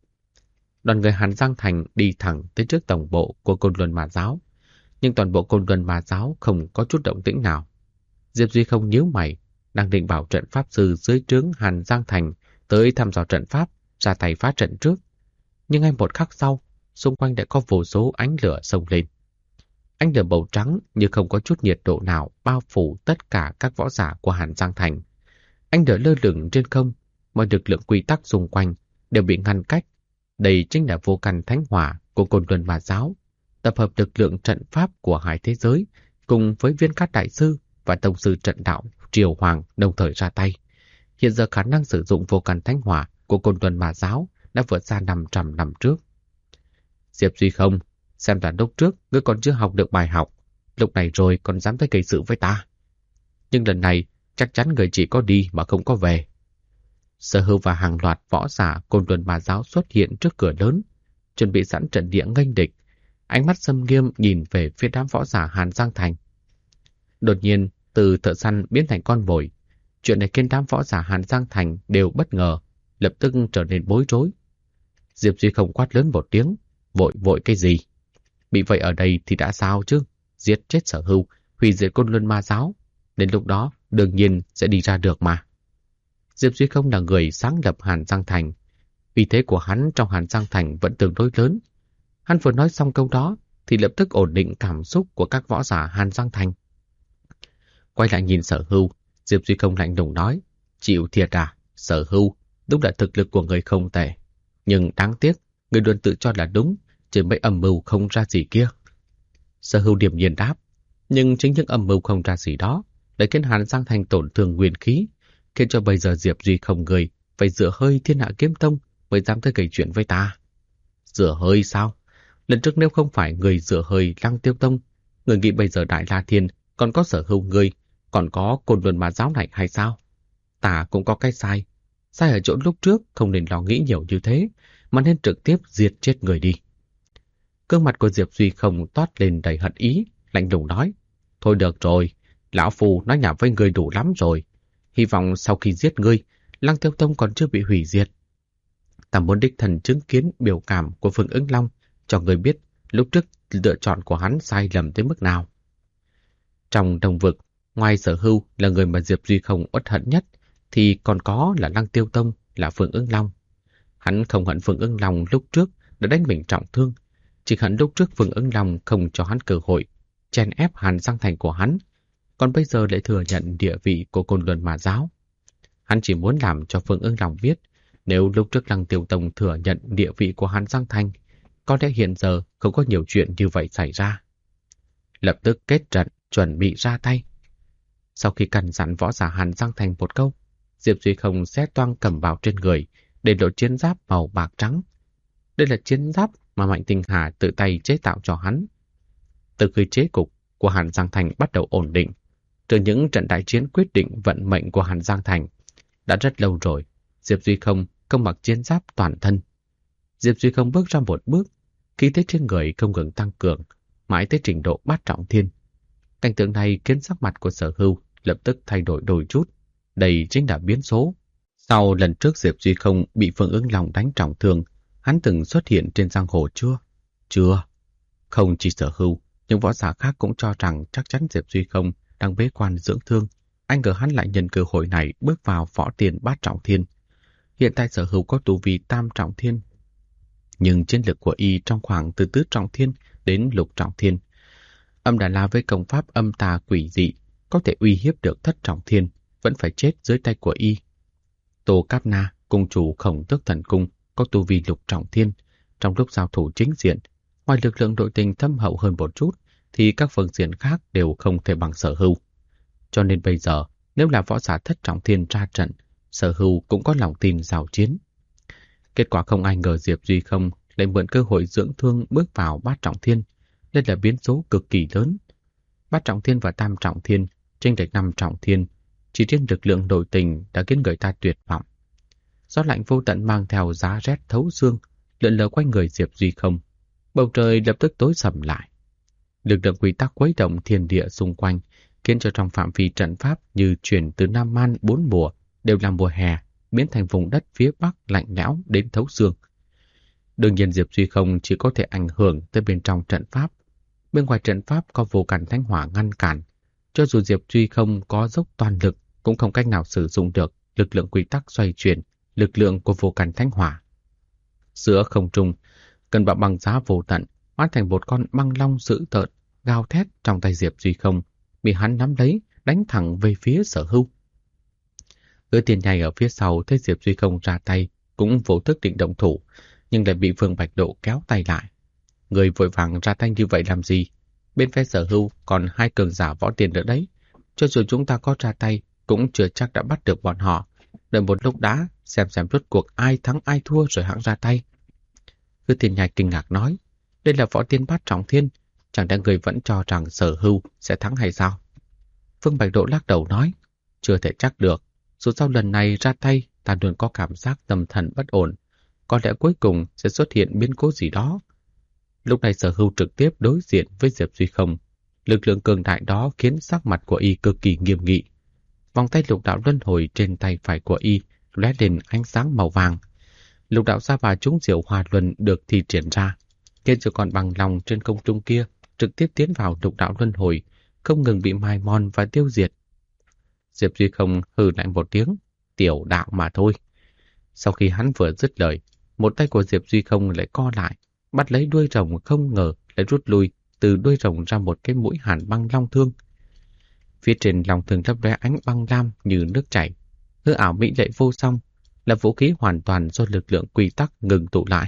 Đoàn người Hàn Giang Thành đi thẳng tới trước tổng bộ của Côn Luân Ma Giáo, nhưng toàn bộ Côn Luân Ma Giáo không có chút động tĩnh nào. Diệp Duy Không nhíu mày, đang định bảo trận pháp sư dưới trướng Hàn Giang Thành tới thăm dò trận pháp, ra tay phá trận trước. Nhưng ngay một khắc sau, xung quanh đã có vô số ánh lửa xông lên. Ánh lửa màu trắng như không có chút nhiệt độ nào bao phủ tất cả các võ giả của Hàn Giang Thành. Ánh lửa lơ lửng trên không, mọi lực lượng quy tắc xung quanh đều bị ngăn cách. Đây chính là vô căn thánh hỏa của Côn Luân Ma Giáo, tập hợp lực lượng trận pháp của hai thế giới cùng với Viên Cát Đại Sư và Tông sư trận đạo Triều Hoàng đồng thời ra tay. Hiện giờ khả năng sử dụng vô căn thánh hỏa của Côn Luân Ma Giáo đã vượt xa 500 năm trước. Diệp Duy Không, xem ra lúc trước ngươi còn chưa học được bài học, lúc này rồi còn dám tới gây sự với ta. Nhưng lần này chắc chắn người chỉ có đi mà không có về. Sở Hưu và hàng loạt võ giả Côn Luân Ma Giáo xuất hiện trước cửa lớn, chuẩn bị sẵn trận địa nghênh địch. Ánh mắt xâm nghiêm nhìn về phía đám võ giả Hàn Giang Thành. Đột nhiên, từ thợ săn biến thành con mồi, chuyện này khiến đám võ giả Hàn Giang Thành đều bất ngờ, lập tức trở nên bối rối. Diệp Duy Không quát lớn một tiếng, vội cái gì? Bị vậy ở đây thì đã sao chứ? Giết chết Sở Hưu, hủy diệt Côn Luân Ma Giáo, đến lúc đó đương nhiên sẽ đi ra được mà. Diệp Duy Không là người sáng lập Hàn Giang Thành, uy thế của hắn trong Hàn Giang Thành vẫn tương đối lớn. Hắn vừa nói xong câu đó thì lập tức ổn định cảm xúc của các võ giả Hàn Giang Thành. Quay lại nhìn Sở Hưu, Diệp Duy Không lạnh lùng nói, chịu thiệt à? Sở Hưu, đúng là thực lực của người không tệ, nhưng đáng tiếc người luôn tự cho là đúng, chỉ mấy âm mưu không ra gì kia. Sở Hưu điềm nhiên đáp, nhưng chính những âm mưu không ra gì đó đã khiến Hàn Giang Thành tổn thương nguyên khí, khiến cho bây giờ Diệp Duy Không người phải dựa hơi Thiên Hạ Kiếm Tông mới dám tới gây chuyện với ta. Dựa hơi sao? Lần trước nếu không phải người dựa hơi Lăng Tiêu Tông, người nghĩ bây giờ Đại La Thiên còn có Sở Hưu người, còn có Côn Luân Ma Giáo này hay sao? Ta cũng có cái sai. Sai ở chỗ lúc trước không nên lo nghĩ nhiều như thế, mà nên trực tiếp diệt chết người đi. Gương mặt của Diệp Duy Không toát lên đầy hận ý, lạnh lùng nói, thôi được rồi, lão phu nói nhảm với người đủ lắm rồi. Hy vọng sau khi giết ngươi, Lăng Tiêu Tông còn chưa bị hủy diệt. Ta muốn đích thân chứng kiến biểu cảm của Phương Ứng Long, cho người biết lúc trước lựa chọn của hắn sai lầm tới mức nào. Trong đồng vực, ngoài Sở Hưu là người mà Diệp Duy Không uất hận nhất, thì còn có là Lăng Tiêu Tông, là Phương Ứng Long. Hắn không hận Phương Ứng Long lúc trước đã đánh mình trọng thương, chỉ hận lúc trước Phương Ứng Long không cho hắn cơ hội, chèn ép Hàn Giang Thành của hắn, còn bây giờ lại thừa nhận địa vị của Côn Luân Ma Giáo. Hắn chỉ muốn làm cho Phương Ứng Long biết, nếu lúc trước Lăng Tiêu Tông thừa nhận địa vị của Hàn Giang Thành, có lẽ hiện giờ không có nhiều chuyện như vậy xảy ra. Lập tức kết trận, chuẩn bị ra tay. Sau khi căn dặn võ giả Hàn Giang Thành một câu, Diệp Duy Không xé toang cầm bào trên người, để lộ chiến giáp màu bạc trắng. Đây là chiến giáp mà Mạnh Tinh Hà tự tay chế tạo cho hắn. Từ khi chế cục của Hàn Giang Thành bắt đầu ổn định, từ những trận đại chiến quyết định vận mệnh của Hàn Giang Thành, đã rất lâu rồi, Diệp Duy Không mặc chiến giáp toàn thân. Diệp Duy Không bước ra một bước, khí thế trên người không ngừng tăng cường, mãi tới trình độ bát trọng thiên. Cảnh tượng này khiến sắc mặt của Sở Hưu lập tức thay đổi đôi chút. Đây chính là biến số. Sau lần trước Diệp Duy Không bị Phương Ứng Long đánh trọng thương, hắn từng xuất hiện trên giang hồ chưa? Chưa. Không chỉ Sở Hưu, những võ giả khác cũng cho rằng chắc chắn Diệp Duy Không đang bế quan dưỡng thương. Anh ngờ hắn lại nhân cơ hội này bước vào võ tiền bát trọng thiên. Hiện tại Sở Hưu có tu vi tam trọng thiên, nhưng chiến lực của y trong khoảng từ tứ trọng thiên đến lục trọng thiên. Âm Đà La với công pháp âm tà quỷ dị có thể uy hiếp được thất trọng thiên, vẫn phải chết dưới tay của y. Tô Cáp Na, cung chủ Khổng Tước Thần Cung, có tu vi lục trọng thiên. Trong lúc giao thủ chính diện, ngoài lực lượng nội tình thâm hậu hơn một chút, thì các phương diện khác đều không thể bằng Sở Hưu. Cho nên bây giờ, nếu là võ giả thất trọng thiên ra trận, Sở Hưu cũng có lòng tin giao chiến. Kết quả không ai ngờ Diệp Duy Không lại mượn cơ hội dưỡng thương bước vào Bát Trọng Thiên. Đây là biến số cực kỳ lớn. Bát Trọng Thiên và Tam Trọng Thiên, chênh lệch 5 Trọng Thiên, chỉ riêng lực lượng nội tình đã khiến người ta tuyệt vọng. Gió lạnh vô tận mang theo giá rét thấu xương, lượn lờ quanh người Diệp Duy Không. Bầu trời lập tức tối sầm lại. Lực lượng quy tắc khuấy động thiên địa xung quanh, khiến cho trong phạm vi trận pháp như chuyển từ Nam Man 4 mùa đều là mùa hè, biến thành vùng đất phía Bắc lạnh lẽo đến thấu xương. Đương nhiên Diệp Duy Không chỉ có thể ảnh hưởng tới bên trong trận pháp. Bên ngoài trận pháp có vô căn thánh hỏa ngăn cản. Cho dù Diệp Duy Không có dốc toàn lực, cũng không cách nào sử dụng được lực lượng quy tắc xoay chuyển, lực lượng của vô căn thánh hỏa. Giữa không trung, cơn bão băng giá vô tận hóa thành một con băng long dữ tợn, gào thét trong tay Diệp Duy Không, bị hắn nắm lấy, đánh thẳng về phía Sở Hưu. Hứa Tiền Nhai ở phía sau thấy Diệp Duy Không ra tay, cũng vô thức định động thủ, nhưng lại bị Phương Bạch Độ kéo tay lại. Người vội vàng ra tay như vậy làm gì? Bên phe Sở Hưu còn 2 cường giả võ tiền nữa đấy. Cho dù chúng ta có ra tay, cũng chưa chắc đã bắt được bọn họ. Đợi một lúc đã, xem rốt cuộc ai thắng ai thua rồi hãng ra tay. Hứa Tiền Nhai kinh ngạc nói, đây là võ tiên Bát Trọng Thiên, chẳng lẽ người vẫn cho rằng Sở Hưu sẽ thắng hay sao? Phương Bạch Độ lắc đầu nói, chưa thể chắc được. Dù sao lần này ra tay, ta luôn có cảm giác tâm thần bất ổn. Có lẽ cuối cùng sẽ xuất hiện biến cố gì đó. Lúc này Sở Hưu trực tiếp đối diện với Diệp Duy Không. Lực lượng cường đại đó khiến sắc mặt của y cực kỳ nghiêm nghị. Vòng tay lục đạo luân hồi trên tay phải của y lóe lên ánh sáng màu vàng. Lục đạo sa và trúng diệu hòa luân được thi triển ra. Khiến cho con bằng lòng trên không trung kia trực tiếp tiến vào lục đạo luân hồi, không ngừng bị mài mòn và tiêu diệt. Diệp Duy Không hừ lại một tiếng, tiểu đạo mà thôi. Sau khi hắn vừa dứt lời, một tay của Diệp Duy Không lại co lại, bắt lấy đuôi rồng, không ngờ lại rút lui từ đuôi rồng ra một cái mũi hàn băng long thương. Phía trên long thương lấp lóe ánh băng lam như nước chảy, hư ảo mỹ lệ vô song, là vũ khí hoàn toàn do lực lượng quy tắc ngừng tụ lại.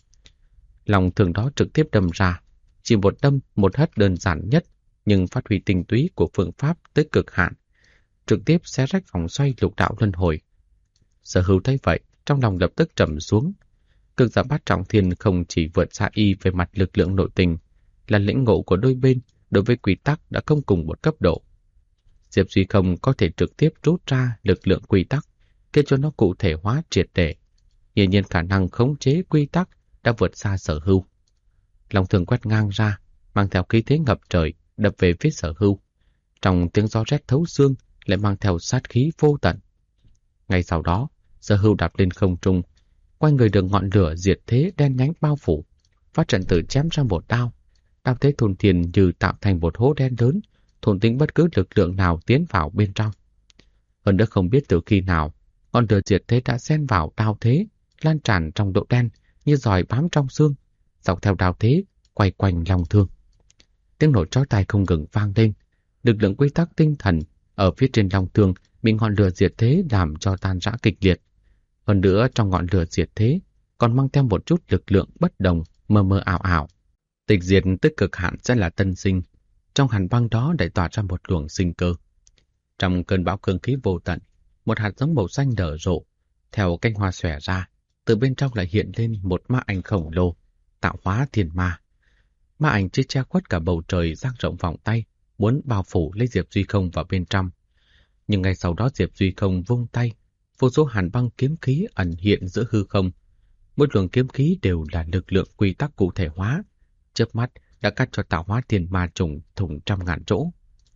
Long thương đó trực tiếp đâm ra, chỉ một đâm một hất đơn giản nhất, nhưng phát huy tinh túy của phương pháp tới cực hạn, trực tiếp xé rách vòng xoay lục đạo luân hồi. Sở Hưu thấy vậy, trong lòng lập tức trầm xuống. Cường giả Bát Trọng Thiên không chỉ vượt xa y về mặt lực lượng nội tình, là lĩnh ngộ của đôi bên đối với quy tắc đã không cùng một cấp độ. Diệp Duy Không có thể trực tiếp rút ra lực lượng quy tắc, khiến cho nó cụ thể hóa triệt để. Hiển nhiên khả năng khống chế quy tắc đã vượt xa Sở Hưu. Long thương quét ngang ra, mang theo khí thế ngập trời, đập về phía Sở Hưu. Trong tiếng gió rét thấu xương lại mang theo sát khí vô tận. Ngay sau đó, Sở Hưu đạp lên không trung, quanh người được ngọn lửa diệt thế đen nhánh bao phủ, phát trận tử chém ra một đao. Đao thế thôn thiền như tạo thành một hố đen lớn, thôn tính bất cứ lực lượng nào tiến vào bên trong. Hơn nữa không biết từ khi nào, ngọn lửa diệt thế đã xen vào đao thế, lan tràn trong độ đen như giòi bám trong xương, dọc theo đao thế quay quanh long thương. Tiếng nổ chói tai không ngừng vang lên, lực lượng quy tắc tinh thần ở phía trên long thương bị ngọn lửa diệt thế làm cho tan rã kịch liệt. Hơn nữa trong ngọn lửa diệt thế còn mang theo một chút lực lượng bất đồng, mơ mơ ảo ảo. Tịch diệt tức cực hạn sẽ là tân sinh, trong hàn băng đó lại tỏa ra một luồng sinh cơ. Trong cơn bão cương khí vô tận, một hạt giống màu xanh nở rộ, theo cánh hoa xòe ra, từ bên trong lại hiện lên một ma ảnh khổng lồ, tạo hóa thiên ma. Ma ảnh chỉ che khuất cả bầu trời dang rộng vòng tay, muốn bao phủ lấy Diệp Duy Không vào bên trong. Nhưng ngay sau đó Diệp Duy Không vung tay, vô số hàn băng kiếm khí ẩn hiện giữa hư không. Mỗi luồng kiếm khí đều là lực lượng quy tắc cụ thể hóa, chớp mắt đã cắt cho tạo hóa thiên ma trùng thủng trăm ngàn chỗ.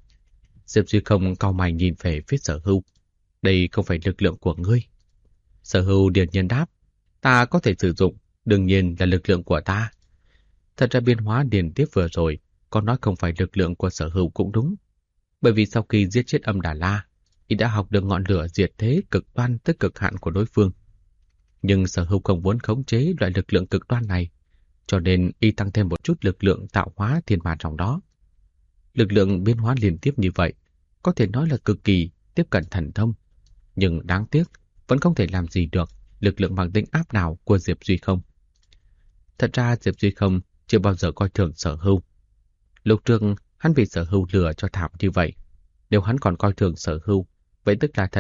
Diệp Duy Không cau mày nhìn về phía Sở Hưu. Đây không phải lực lượng của ngươi. Sở Hưu điềm nhiên đáp, ta có thể sử dụng, đương nhiên là lực lượng của ta. Thật ra biến hóa điền tiếp vừa rồi, có nói không phải lực lượng của Sở Hưu cũng đúng. Bởi vì sau khi giết chết Âm Đà La, y đã học được ngọn lửa diệt thế cực đoan tới cực hạn của đối phương. Nhưng Sở Hưu không muốn khống chế loại lực lượng cực đoan này, cho nên y tăng thêm một chút lực lượng tạo hóa thiên ma trong đó. Lực lượng biến hóa liên tiếp như vậy, có thể nói là cực kỳ tiếp cận thần thông, nhưng đáng tiếc vẫn không thể làm gì được lực lượng bằng tính áp đảo của Diệp Duy Không. Thật ra Diệp Duy Không chưa bao giờ coi thường Sở Hưu. Lúc trước hắn bị Sở Hưu lừa cho thảm như vậy. Nếu hắn còn coi thường Sở Hưu, vậy tức là thật ra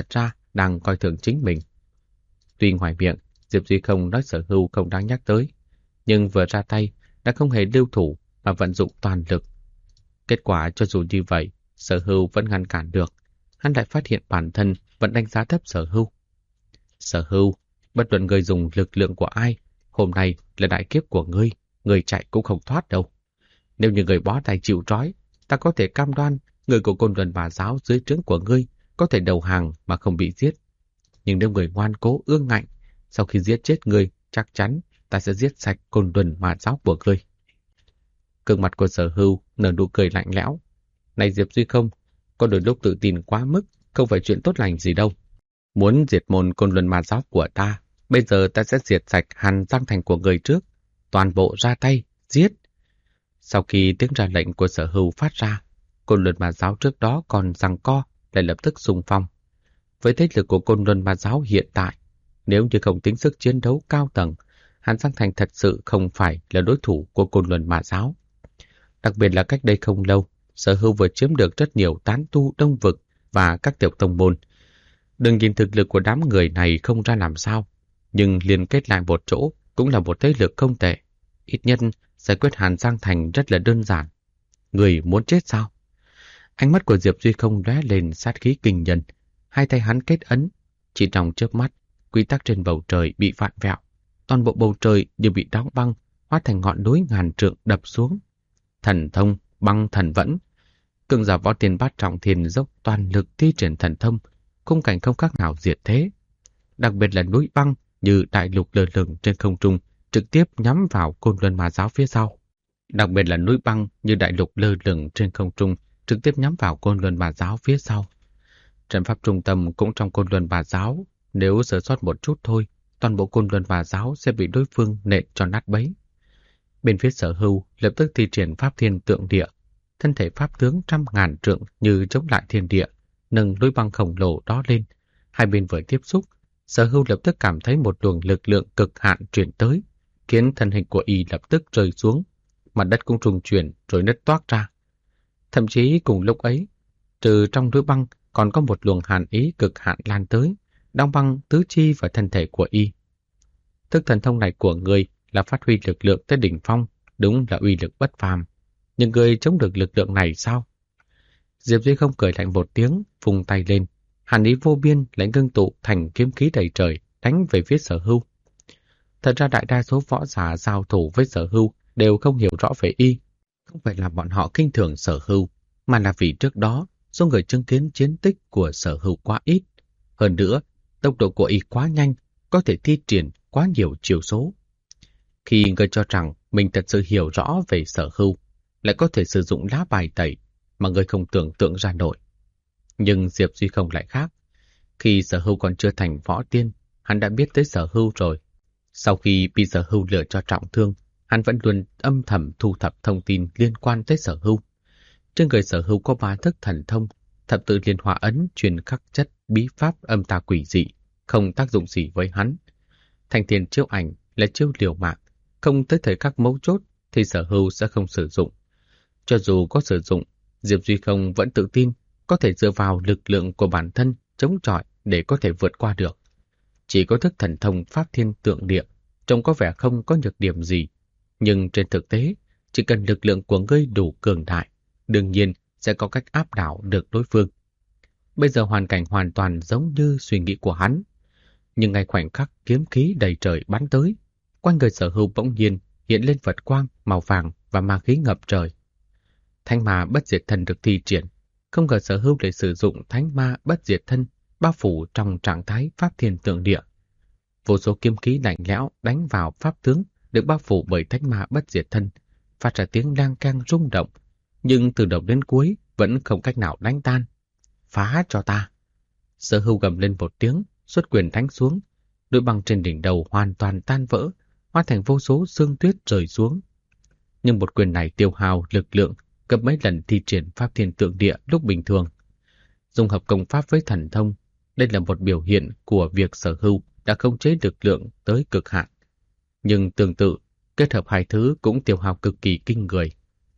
đang coi thường chính mình. Tuy ngoài miệng, Diệp Duy không nói Sở Hưu không đáng nhắc tới, nhưng vừa ra tay đã không hề lưu thủ mà vận dụng toàn lực. Kết quả cho dù như vậy, Sở Hưu vẫn ngăn cản được. Hắn lại phát hiện bản thân vẫn đánh giá thấp Sở Hưu. Sở Hưu, bất luận người dùng lực lượng của ai, hôm nay là đại kiếp của ngươi, người chạy cũng không thoát đâu. Nếu như người bó tay chịu trói, ta có thể cam đoan người của Côn Luân Bà Giáo dưới trướng của ngươi có thể đầu hàng mà không bị giết. Nhưng nếu người ngoan cố ương ngạnh, sau khi giết chết ngươi, chắc chắn ta sẽ giết sạch Côn Luân Bà Giáo của ngươi. Gương mặt của Sở Hưu nở nụ cười lạnh lẽo. Này Diệp Duy không, có đôi lúc tự tin quá mức, không phải chuyện tốt lành gì đâu. Muốn diệt môn Côn Luân Ma Giáo của ta, bây giờ ta sẽ diệt sạch Hàn Giang Thành của người trước. Toàn bộ ra tay, giết. Sau khi tiếng ra lệnh của Sở Hưu phát ra, Côn Luân Ma Giáo trước đó còn giằng co, lại lập tức xung phong. Với thế lực của Côn Luân Ma Giáo hiện tại, nếu như không tính sức chiến đấu cao tầng, Hàn Giang Thành thật sự không phải là đối thủ của Côn Luân Ma Giáo. Đặc biệt là cách đây không lâu, Sở Hưu vừa chiếm được rất nhiều tán tu đông vực và các tiểu tông môn. Đừng nhìn thực lực của đám người này không ra làm sao, nhưng liên kết lại một chỗ cũng là một thế lực không tệ. Ít nhất giải quyết Hàn Giang Thành rất là đơn giản. Người muốn chết sao? Ánh mắt của Diệp Duy không lóe lên sát khí kinh nhân. Hai tay hắn kết ấn, chỉ trong chớp mắt, quy tắc trên bầu trời bị vặn vẹo. Toàn bộ bầu trời như bị đóng băng, hóa thành ngọn núi ngàn trượng đập xuống. Thần thông, băng thần vẫn. Cường giả võ tiên bát trọng thiên dốc toàn lực thi triển thần thông, khung cảnh không khác nào diệt thế. Đặc biệt là núi băng như đại lục lơ lửng trên không trung, trực tiếp nhắm vào Côn Luân Ma Giáo phía sau. Trận pháp trung tâm cũng trong Côn Luân Ma Giáo, nếu sơ sót một chút thôi, toàn bộ Côn Luân Ma Giáo sẽ bị đối phương nện cho nát bấy. Bên phía Sở Hưu lập tức thi triển pháp thiên tượng địa, thân thể pháp tướng trăm ngàn trượng như chống lại thiên địa, nâng núi băng khổng lồ đó lên. Hai bên vừa tiếp xúc, Sở Hưu lập tức cảm thấy một luồng lực lượng cực hạn truyền tới, khiến thân hình của y lập tức rơi xuống, mặt đất cũng rung chuyển rồi nứt toác ra. Thậm chí cùng lúc ấy, từ trong núi băng còn có một luồng hàn ý cực hạn lan tới, đóng băng tứ chi và thân thể của y. Thức thần thông này của người là phát huy lực lượng tới đỉnh phong, đúng là uy lực bất phàm. Nhưng người chống được lực lượng này sao? Diệp Duy không cười lạnh một tiếng, vung tay lên, hàn ý vô biên lại ngưng tụ thành kiếm khí đầy trời, đánh về phía Sở Hưu. Thật ra đại đa số võ giả giao thủ với Sở Hưu đều không hiểu rõ về y. Không phải là bọn họ khinh thường Sở Hưu, mà là vì trước đó số người chứng kiến chiến tích của Sở Hưu quá ít. Hơn nữa, tốc độ của y quá nhanh, có thể thi triển quá nhiều chiều số. Khi người cho rằng mình thật sự hiểu rõ về Sở Hưu, lại có thể sử dụng lá bài tẩy mà người không tưởng tượng ra nổi. Nhưng Diệp Duy không lại khác. Khi Sở Hưu còn chưa thành võ tiên, hắn đã biết tới Sở Hưu rồi. Sau khi bị Sở Hưu lừa cho trọng thương, hắn vẫn luôn âm thầm thu thập thông tin liên quan tới Sở Hưu. Trên người Sở Hưu có 3 thức thần thông, thập tự liên hòa ấn truyền khắc chất bí pháp âm tà quỷ dị, không tác dụng gì với hắn. Thanh thiên chiếu ảnh là chiêu liều mạng, không tới thời khắc mấu chốt thì Sở Hưu sẽ không sử dụng. Cho dù có sử dụng, Diệp Duy không vẫn tự tin có thể dựa vào lực lượng của bản thân chống chọi để có thể vượt qua được. Chỉ có thức thần thông pháp thiên tượng địa, trông có vẻ không có nhược điểm gì, nhưng trên thực tế, chỉ cần lực lượng của ngươi đủ cường đại, đương nhiên sẽ có cách áp đảo được đối phương. Bây giờ hoàn cảnh hoàn toàn giống như suy nghĩ của hắn, nhưng ngay khoảnh khắc kiếm khí đầy trời bắn tới, quanh người Sở Hưu bỗng nhiên hiện lên vật quang màu vàng và ma khí ngập trời. Thánh ma bất diệt thân được thi triển, không ngờ Sở Hưu lại sử dụng thánh ma bất diệt thân bao phủ trong trạng thái pháp thiên tượng địa. Vô số kiếm khí lạnh lẽo đánh vào pháp tướng được bao phủ bởi thánh ma bất diệt thân, phát ra tiếng lang cang rung động, nhưng từ đầu đến cuối vẫn không cách nào đánh tan. Phá cho ta! Sở Hưu gầm lên một tiếng, xuất quyền đánh xuống, núi băng trên đỉnh đầu hoàn toàn tan vỡ, hóa thành vô số sương tuyết rơi xuống. Nhưng một quyền này tiêu hao lực lượng gấp mấy lần thi triển pháp thiên tượng địa lúc bình thường. Dung hợp công pháp với thần thông, đây là một biểu hiện của việc Sở Hưu đã khống chế lực lượng tới cực hạn. Nhưng tương tự, kết hợp hai thứ cũng tiêu hao cực kỳ kinh người.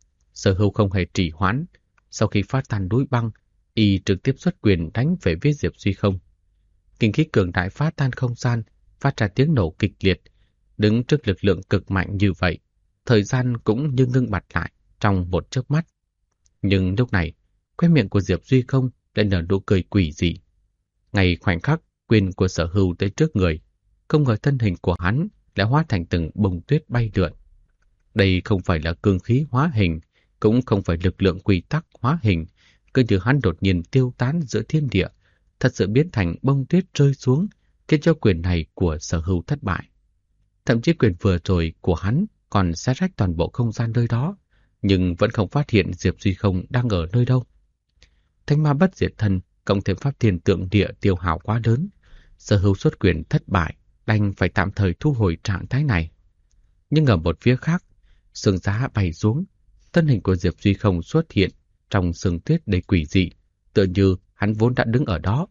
Sở Hưu không hề trì hoãn, sau khi phá tan núi băng, y trực tiếp xuất quyền đánh về phía Diệp Duy không. kinh khí cường đại phá tan không gian, phát ra tiếng nổ kịch liệt. Đứng trước lực lượng cực mạnh như vậy, thời gian cũng như ngưng bặt lại trong một chớp mắt. Nhưng lúc này, khóe miệng của Diệp Duy Không lại nở nụ cười quỷ dị. Ngay khoảnh khắc quyền của Sở Hưu tới trước người, không ngờ thân hình của hắn lại hóa thành từng bông tuyết bay lượn. Đây không phải là cương khí hóa hình, cũng không phải lực lượng quy tắc hóa hình, cứ như hắn đột nhiên tiêu tán giữa thiên địa, thật sự biến thành bông tuyết rơi xuống, khiến cho quyền này của Sở Hưu thất bại. Thậm chí quyền vừa rồi của hắn còn xé rách toàn bộ không gian nơi đó, nhưng vẫn không phát hiện Diệp Duy Không đang ở nơi đâu. Thanh ma bất diệt thân cộng thêm pháp thiên tượng địa tiêu hao quá lớn, Sở Hưu xuất quyền thất bại, đành phải tạm thời thu hồi trạng thái này. Nhưng ở một phía khác, sương giá bay xuống, thân hình của Diệp Duy Không xuất hiện trong sương tuyết đầy quỷ dị, tựa như hắn vốn đã đứng ở đó.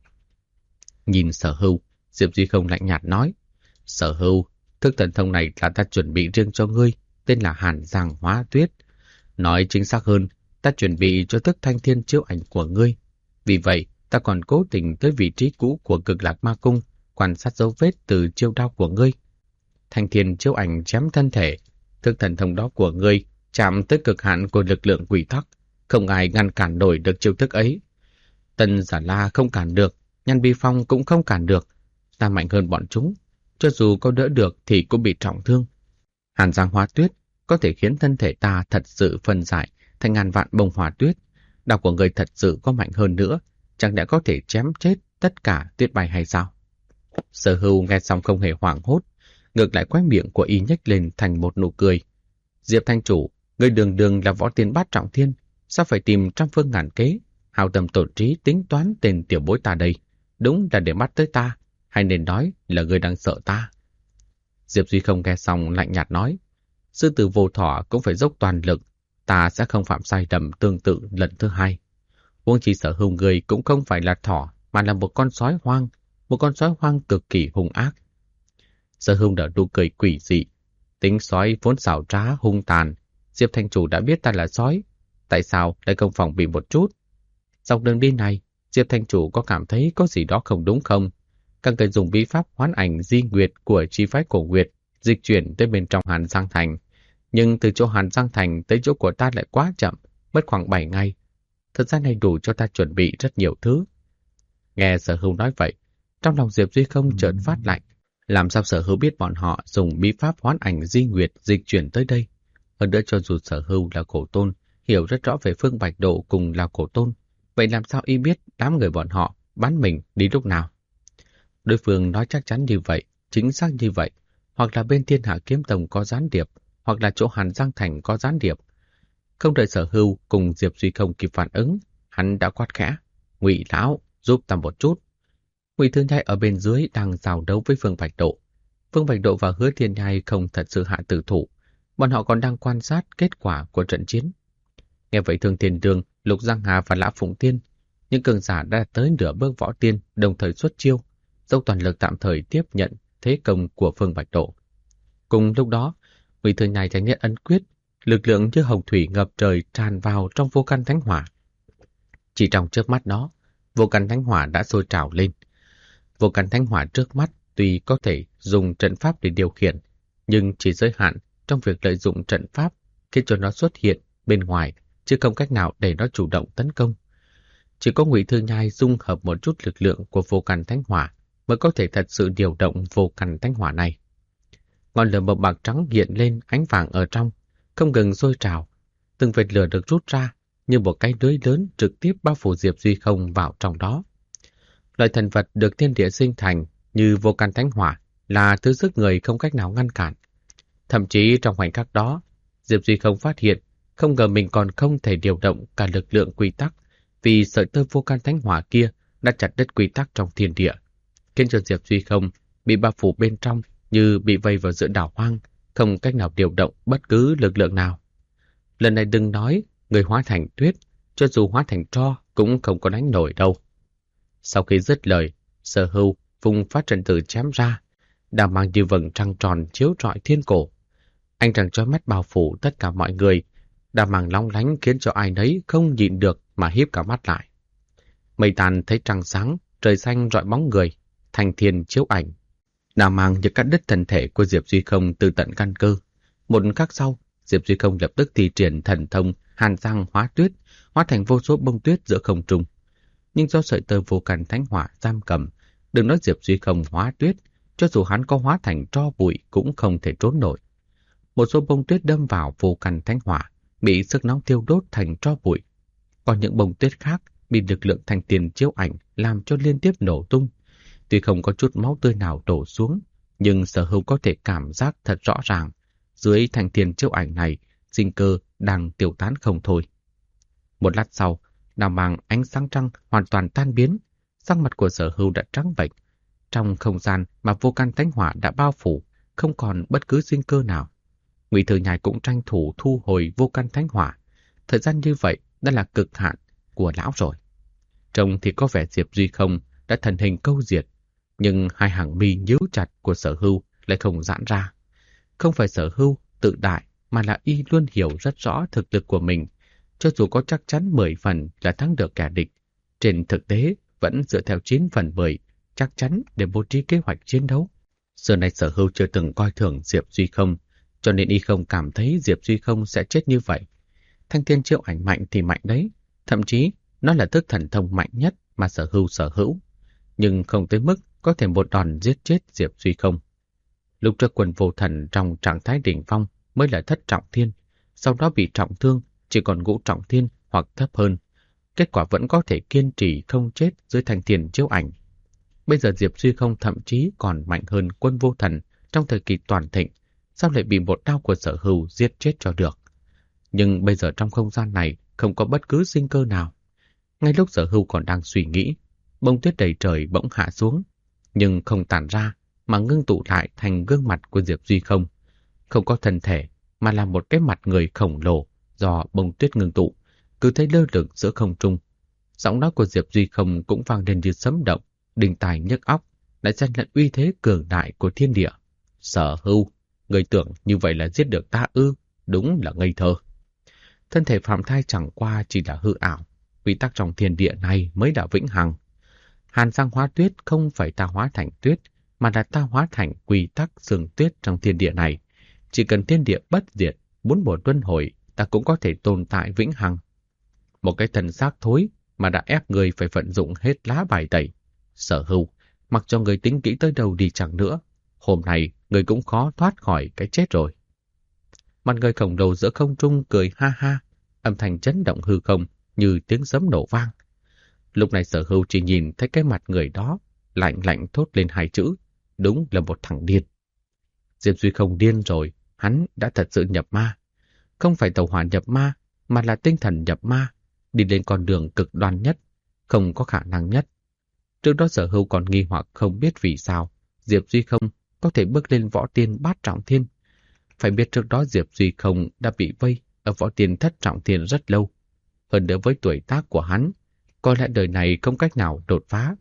Nhìn Sở Hưu, Diệp Duy Không lạnh nhạt nói: Sở Hưu, thức thần thông này là ta chuẩn bị riêng cho ngươi, tên là Hàn Giang Hóa Tuyết. Nói chính xác hơn, ta chuẩn bị cho thức thanh thiên chiếu ảnh của ngươi. Vì vậy, ta còn cố tình tới vị trí cũ của Cực Lạc Ma Cung, quan sát dấu vết từ chiêu đao của ngươi. Thanh thiên chiếu ảnh chém thân thể, thức thần thông đó của ngươi chạm tới cực hạn của lực lượng quỷ tắc, không ai ngăn cản nổi được chiêu thức ấy. Tần Giả La không cản được, Nhan Bi Phong cũng không cản được, ta mạnh hơn bọn chúng, cho dù có đỡ được thì cũng bị trọng thương. Hàn Giang Hóa Tuyết có thể khiến thân thể ta thật sự phân giải thành ngàn vạn bông hỏa tuyết. Đao của người thật sự có mạnh hơn nữa, chẳng lẽ có thể chém chết tất cả tuyết bay hay sao? Sở Hưu nghe xong không hề hoảng hốt, ngược lại khóe miệng của y nhếch lên thành một nụ cười. Diệp Thanh Chủ, người đường đường là võ tiên bát trọng thiên, sao phải tìm trăm phương ngàn kế, hao tâm tổn trí tính toán tên tiểu bối ta đây? Đúng là để bắt tới ta, hay nên nói là người đang sợ ta? Diệp Duy Không nghe xong lạnh nhạt nói: Sư tử vô thọ cũng phải dốc toàn lực, ta sẽ không phạm sai lầm tương tự lần thứ hai. Huống chi Sở Hưu người cũng không phải là thỏ, mà là một con sói hoang, một con sói hoang cực kỳ hung ác. Sở Hưu nở nụ cười quỷ dị: Tính sói vốn xảo trá hung tàn, Diệp Thanh Chủ đã biết ta là sói, tại sao lại không phòng bị một chút? Dọc đường đi này, Diệp Thanh Chủ có cảm thấy có gì đó không đúng không? Càng cần dùng bí pháp hoán ảnh di nguyệt của chi phái Cổ Nguyệt dịch chuyển tới bên trong Hàn Giang Thành, nhưng từ chỗ Hàn Giang Thành tới chỗ của ta lại quá chậm, mất khoảng 7 ngày. Thời gian này đủ cho ta chuẩn bị rất nhiều thứ. Nghe Sở Hưu nói vậy, trong lòng Diệp Duy Không chợt phát lạnh. Làm sao Sở Hưu biết bọn họ dùng bí pháp hoán ảnh di nguyệt dịch chuyển tới đây? Hơn nữa, cho dù Sở Hưu là cổ tôn, hiểu rất rõ về Phương Bạch Độ cùng là cổ tôn, vậy làm sao y biết đám người bọn họ bắn mình đi lúc nào? Đối phương nói chắc chắn như vậy, chính xác như vậy, hoặc là bên Thiên Hạ Kiếm Tông có gián điệp, hoặc là chỗ Hàn Giang Thành có gián điệp. Không đợi Sở Hưu cùng Diệp Duy Không kịp phản ứng, hắn đã quát khẽ: Ngụy lão, giúp ta một chút. Ngụy Thương Nhai ở bên dưới đang giao đấu với Phương Bạch Độ. Phương Bạch Độ và Hứa Thiên Nhai không thật sự hạ tử thủ, bọn họ còn đang quan sát kết quả của trận chiến. Nghe vậy Thương Thiên Đường, Lục Giang Hà và Lã Phụng Tiên, những cường giả đã tới nửa bước võ tiên, đồng thời xuất chiêu, dốc toàn lực tạm thời tiếp nhận thế công của Phương Bạch Độ. Cùng lúc đó, Ngụy Thương Nhai tránh nhất ấn quyết, lực lượng như hồng thủy ngập trời tràn vào trong vô căn thánh hỏa. Chỉ trong chớp mắt đó, vô căn thánh hỏa đã sôi trào lên. Vô căn thánh hỏa trước mắt tuy có thể dùng trận pháp để điều khiển, nhưng chỉ giới hạn trong việc lợi dụng trận pháp khiến cho nó xuất hiện bên ngoài, chứ không cách nào để nó chủ động tấn công. Chỉ có Ngụy Thương Nhai dung hợp một chút lực lượng của vô căn thánh hỏa mới có thể thật sự điều động vô căn thánh hỏa này. Ngọn lửa màu bạc trắng hiện lên ánh vàng ở trong, không ngừng sôi trào. Từng vệt lửa được rút ra như một cái lưới lớn trực tiếp bao phủ Diệp Duy Không vào trong đó. Loại thần vật được thiên địa sinh thành như vô căn thánh hỏa là thứ sức người không cách nào ngăn cản. Thậm chí trong khoảnh khắc đó, Diệp Duy Không phát hiện không ngờ mình còn không thể điều động cả lực lượng quy tắc, vì sợi tơ vô căn thánh hỏa kia đã chặt đứt quy tắc trong thiên địa, khiến cho Diệp Duy Không bị bao phủ bên trong như bị vây vào giữa đảo hoang, không cách nào điều động bất cứ lực lượng nào. Lần này đừng nói người hóa thành tuyết, cho dù hóa thành tro cũng không có đánh nổi đâu. Sau khi dứt lời, Sở Hưu vùng phát trận tử chém ra, đao mang như vầng trăng tròn chiếu rọi thiên cổ. Ánh trăng chói mắt bao phủ tất cả mọi người, đao mang long lánh khiến cho ai nấy không nhịn được mà híp cả mắt lại. Mây tàn thấy trăng sáng, trời xanh rọi bóng người. Thanh thiên chiếu ảnh. Nào mang như cắt đứt thân thể của Diệp Duy Không từ tận căn cơ. Một khắc sau, Diệp Duy Không lập tức thi triển thần thông hàn giang hóa tuyết, hóa thành vô số bông tuyết giữa không trung. Nhưng do sợi tơ vô căn thánh hỏa giam cầm, đừng nói Diệp Duy Không hóa tuyết, cho dù hắn có hóa thành tro bụi cũng không thể trốn nổi. Một số bông tuyết đâm vào vô căn thánh hỏa, bị sức nóng thiêu đốt thành tro bụi. Còn những bông tuyết khác bị lực lượng thanh tiền chiếu ảnh làm cho liên tiếp nổ tung. Tuy không có chút máu tươi nào đổ xuống, nhưng Sở Hữu có thể cảm giác thật rõ ràng, dưới thanh tiền chiếu ảnh này, sinh cơ đang tiêu tán không thôi. Một lát sau, nào màng ánh sáng trăng hoàn toàn tan biến, sắc mặt của Sở Hữu đã trắng bệch. Trong không gian mà vô căn thánh hỏa đã bao phủ, không còn bất cứ sinh cơ nào. Ngụy Thừa Nhai cũng tranh thủ thu hồi vô căn thánh hỏa. Thời gian như vậy đã là cực hạn của lão rồi. Trông thì có vẻ Diệp Duy Không đã thần hình câu diệt, nhưng hai hàng mi nhíu chặt của Sở Hữu lại không giãn ra. Không phải Sở Hữu tự đại, mà là y luôn hiểu rất rõ thực lực của mình. Cho dù có chắc chắn 10 phần là thắng được kẻ địch, trên thực tế vẫn dựa theo 9 phần 10 chắc chắn để bố trí kế hoạch chiến đấu. Xưa nay Sở Hữu chưa từng coi thường Diệp Duy Không, cho nên y không cảm thấy Diệp Duy Không sẽ chết như vậy. Thanh thiên chiếu ảnh mạnh thì mạnh đấy, thậm chí nó là thức thần thông mạnh nhất mà Sở Hữu, nhưng không tới mức có thể một đòn giết chết Diệp Duy Không. Lúc trước Quân Vô Thần trong trạng thái đỉnh phong mới là thất trọng thiên, sau đó bị trọng thương, chỉ còn ngũ trọng thiên hoặc thấp hơn. Kết quả vẫn có thể kiên trì không chết dưới thanh thiên chiếu ảnh. Bây giờ Diệp Duy Không thậm chí còn mạnh hơn Quân Vô Thần trong thời kỳ toàn thịnh, sao lại bị một đao của Sở Hữu giết chết cho được. Nhưng bây giờ trong không gian này không có bất cứ sinh cơ nào. Ngay lúc Sở Hữu còn đang suy nghĩ, bông tuyết đầy trời bỗng hạ xuống, nhưng không tản ra mà ngưng tụ lại thành gương mặt của Diệp Duy Không. Không có thân thể mà là một cái mặt người khổng lồ do bông tuyết ngưng tụ, cứ thấy lơ lửng giữa không trung. Giọng nói của Diệp Duy Không cũng vang lên như sấm động, đình tài nhức óc, lại xen lẫn uy thế cường đại của thiên địa. Sở Hữu, người tưởng như vậy là giết được ta ư? Đúng là ngây thơ. Thân thể Phạm Thai chẳng qua chỉ là hư ảo, quy tắc trong thiên địa này mới là vĩnh hằng. Hàn giang hóa tuyết không phải ta hóa thành tuyết, mà là ta hóa thành quy tắc sương tuyết trong thiên địa này. Chỉ cần thiên địa bất diệt, muốn mùa luân hồi, ta cũng có thể tồn tại vĩnh hằng. Một cái thân xác thối mà đã ép người phải vận dụng hết lá bài tẩy. Sở Hữu, mặc cho người tính kỹ tới đâu đi chẳng nữa, hôm nay người cũng khó thoát khỏi cái chết rồi. Mặt người khổng lồ giữa không trung cười ha ha, âm thanh chấn động hư không như tiếng sấm nổ vang. Lúc này Sở Hữu chỉ nhìn thấy cái mặt người đó, lạnh lạnh thốt lên hai chữ, đúng là một thằng điên. Diệp Duy Không điên rồi, hắn đã thật sự nhập ma. Không phải tẩu hỏa nhập ma, mà là tinh thần nhập ma, đi lên con đường cực đoan nhất, không có khả năng nhất. Trước đó Sở Hữu còn nghi hoặc không biết vì sao Diệp Duy Không có thể bước lên võ tiên bát trọng thiên. Phải biết trước đó Diệp Duy Không đã bị vây ở võ tiên thất trọng thiên rất lâu. Hơn nữa với tuổi tác của hắn, có lẽ đời này không cách nào đột phá.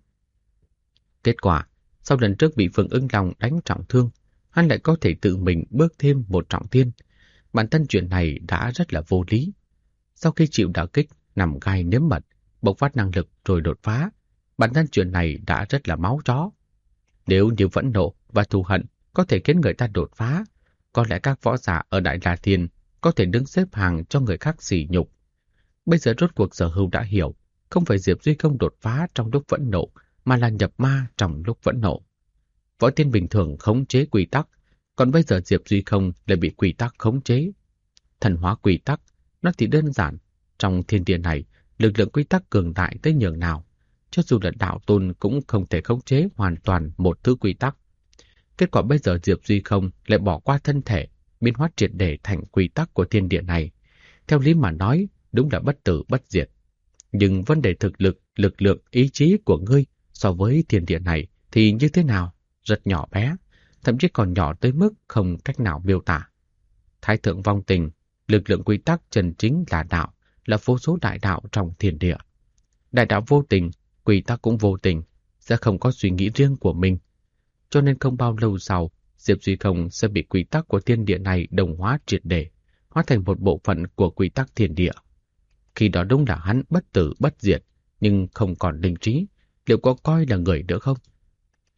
Kết quả, sau lần trước bị Phượng Ưng Long đánh trọng thương, hắn lại có thể tự mình bước thêm một trọng thiên. Bản thân chuyện này đã rất là vô lý. Sau khi chịu đả kích, nằm gai nếm mật, bộc phát năng lực rồi đột phá, bản thân chuyện này đã rất là máu chó. Nếu như phẫn nộ và thù hận có thể khiến người ta đột phá, có lẽ các võ giả ở Đại La Thiên có thể đứng xếp hàng cho người khác sỉ nhục. Bây giờ rốt cuộc Sở Hữu đã hiểu, không phải Diệp Duy Không đột phá trong lúc phẫn nộ, mà là nhập ma trong lúc phẫn nộ. Võ tiên bình thường khống chế quy tắc, còn bây giờ Diệp Duy Không lại bị quy tắc khống chế. Thần hóa quy tắc, nó thì đơn giản. Trong thiên địa này, lực lượng quy tắc cường đại tới nhường nào, cho dù là đạo tôn cũng không thể khống chế hoàn toàn một thứ quy tắc. Kết quả bây giờ Diệp Duy Không lại bỏ qua thân thể, biến hóa triệt để thành quy tắc của thiên địa này. Theo lý mà nói, đúng là bất tử bất diệt. Nhưng vấn đề thực lực, lực lượng, ý chí của ngươi so với thiên địa này thì như thế nào? Rất nhỏ bé, thậm chí còn nhỏ tới mức không cách nào miêu tả. Thái thượng vong tình, lực lượng quy tắc chân chính là đạo, là vô số đại đạo trong thiên địa. Đại đạo vô tình, quy tắc cũng vô tình, sẽ không có suy nghĩ riêng của mình. Cho nên không bao lâu sau, Diệp Duy Không sẽ bị quy tắc của thiên địa này đồng hóa triệt để, hóa thành một bộ phận của quy tắc thiên địa. Khi đó đúng là hắn bất tử bất diệt, nhưng không còn linh trí, liệu có coi là người nữa không?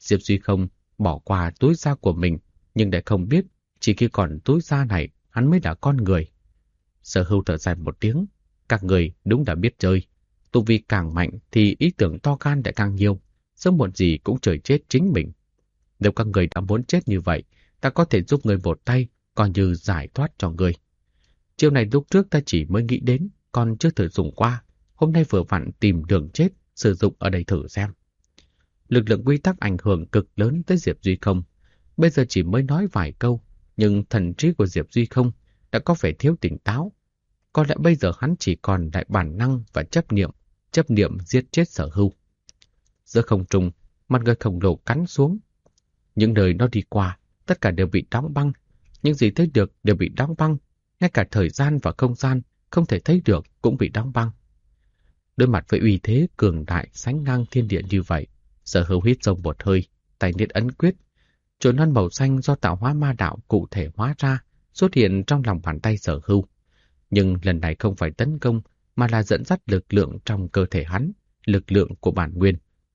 Diệp Duy Không bỏ qua túi da của mình, nhưng lại không biết chỉ khi còn túi da này hắn mới là con người. Sở Hưu thở dài một tiếng, các người đúng đã biết chơi. Tu vi càng mạnh thì ý tưởng to gan lại càng nhiều, sớm muộn gì cũng trời chết chính mình. Nếu các người đã muốn chết như vậy, ta có thể giúp người một tay, coi như giải thoát cho người. Chiêu này lúc trước ta chỉ mới nghĩ đến, còn chưa thử dùng qua. Hôm nay vừa vặn tìm đường chết, sử dụng ở đây thử xem. Lực lượng quy tắc ảnh hưởng cực lớn tới Diệp Duy Không. Bây giờ chỉ mới nói vài câu, nhưng thần trí của Diệp Duy Không đã có vẻ thiếu tỉnh táo. Có lẽ bây giờ hắn chỉ còn lại bản năng và chấp niệm giết chết Sở Hưu. Giữa không trung, mặt người khổng lồ cắn xuống. Những nơi nó đi qua, tất cả đều bị đóng băng. Những gì thấy được đều bị đóng băng. Ngay cả thời gian và không gian không thể thấy được cũng bị đóng băng. Đối mặt với uy thế cường đại sánh ngang thiên địa như vậy, Sở Hưu hít sâu một hơi, tay niết ấn quyết. Chồi non màu xanh do tạo hóa ma đạo cụ thể hóa ra xuất hiện trong lòng bàn tay Sở Hưu. Nhưng lần này không phải tấn công, mà là dẫn dắt lực lượng trong cơ thể hắn, lực lượng của bản nguyên.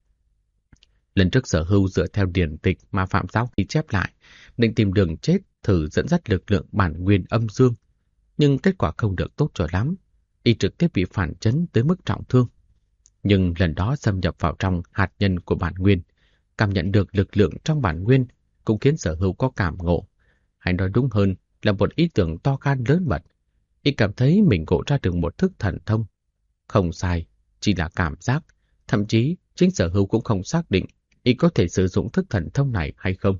Lần trước Sở Hưu dựa theo điển tịch mà Phạm Giáo ghi chép lại, định tìm đường chết thử dẫn dắt lực lượng bản nguyên âm dương. Nhưng kết quả không được tốt cho lắm, y trực tiếp bị phản chấn tới mức trọng thương. Nhưng lần đó xâm nhập vào trong hạt nhân của bản nguyên, cảm nhận được lực lượng trong bản nguyên cũng khiến Sở Hưu có cảm ngộ. Hay nói đúng hơn là một ý tưởng to gan lớn mật. Y cảm thấy mình ngộ ra được một thức thần thông. Không sai, chỉ là cảm giác. Thậm chí chính Sở Hưu cũng không xác định y có thể sử dụng thức thần thông này hay không.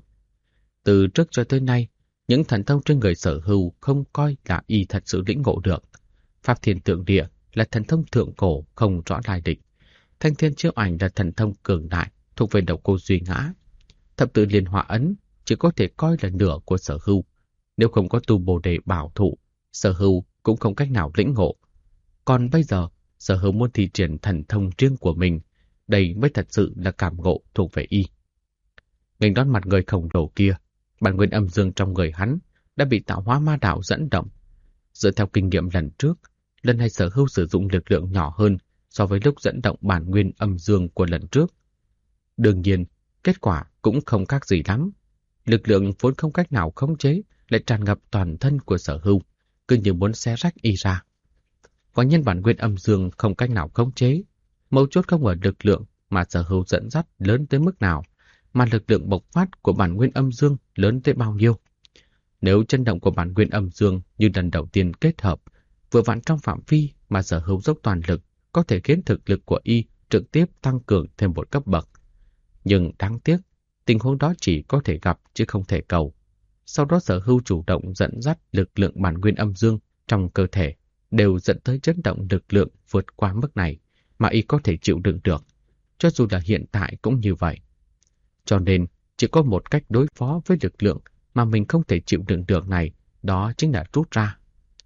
Từ trước cho tới nay, những thần thông trên người Sở Hưu không coi là y thật sự lĩnh ngộ được. Pháp Thiên Tượng Địa là thần thông thượng cổ không rõ lai lịch. Thanh Thiên Chiếu Ảnh là thần thông cường đại thuộc về Độc Cô Duy Ngã. Thập Tự Liên Hỏa Ấn chỉ có thể coi là nửa của Sở Hưu. Nếu không có tu Bồ Đề bảo thụ, Sở Hưu cũng không cách nào lĩnh ngộ. Còn bây giờ, Sở Hưu muốn thi triển thần thông riêng của mình, đây mới thật sự là cảm ngộ thuộc về y. Nghênh đón mặt người khổng lồ kia, bản nguyên âm dương trong người hắn đã bị tạo hóa ma đạo dẫn động. Dựa theo kinh nghiệm lần trước, lần này Sở Hưu sử dụng lực lượng nhỏ hơn so với lúc dẫn động bản nguyên âm dương của lần trước. Đương nhiên, kết quả cũng không khác gì lắm. Lực lượng vốn không cách nào khống chế lại tràn ngập toàn thân của Sở Hưu, cứ như muốn xé rách y ra. Quả nhân bản nguyên âm dương không cách nào khống chế, mấu chốt không ở lực lượng mà Sở Hưu dẫn dắt lớn tới mức nào, mà lực lượng bộc phát của bản nguyên âm dương lớn tới bao nhiêu. Nếu chân động của bản nguyên âm dương như lần đầu tiên kết hợp, vừa vặn trong phạm vi mà Sở Hưu dốc toàn lực, có thể khiến thực lực của y trực tiếp tăng cường thêm một cấp bậc. Nhưng đáng tiếc, tình huống đó chỉ có thể gặp chứ không thể cầu. Sau đó Sở Hưu chủ động dẫn dắt lực lượng bản nguyên âm dương trong cơ thể, đều dẫn tới chấn động lực lượng vượt qua mức này mà y có thể chịu đựng được, cho dù là hiện tại cũng như vậy. Cho nên, chỉ có một cách đối phó với lực lượng mà mình không thể chịu đựng được này, đó chính là rút ra.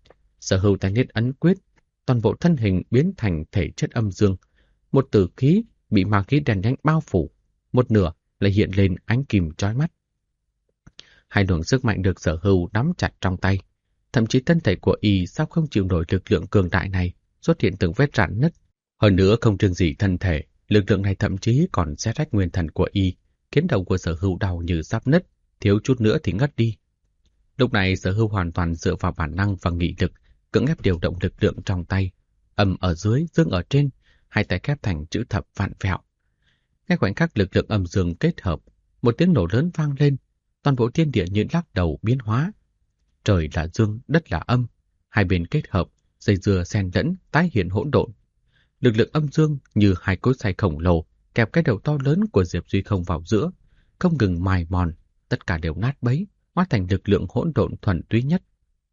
Sở Hưu tay niết ấn quyết, toàn bộ thân hình biến thành thể chất âm dương, một tử khí bị ma khí đèn nhánh bao phủ, một nửa lại hiện lên ánh kim chói mắt. Hai luồng sức mạnh được Sở Hưu nắm chặt trong tay, thậm chí thân thể của y sao không chịu nổi lực lượng cường đại này, xuất hiện từng vết rạn nứt. Hơn nữa không riêng gì thân thể, lực lượng này thậm chí còn xé rách nguyên thần của y, khiến đầu của Sở Hưu đau như sắp nứt, thiếu chút nữa thì ngất đi. Lúc này Sở Hưu hoàn toàn dựa vào bản năng và nghị lực, cưỡng ép điều động lực lượng trong tay, âm ở dưới, dương ở trên, hai tay khép thành chữ thập vạn vẹo. Ngay khoảnh khắc lực lượng âm dương kết hợp, một tiếng nổ lớn vang lên, toàn bộ thiên địa như lắc đầu biến hóa. Trời là dương, đất là âm, hai bên kết hợp, dây dưa xen lẫn, tái hiện hỗn độn. Lực lượng âm dương như hai cối xay khổng lồ kẹp cái đầu to lớn của Diệp Duy Không vào giữa, không ngừng mài mòn, tất cả đều nát bấy, hóa thành lực lượng hỗn độn thuần túy nhất.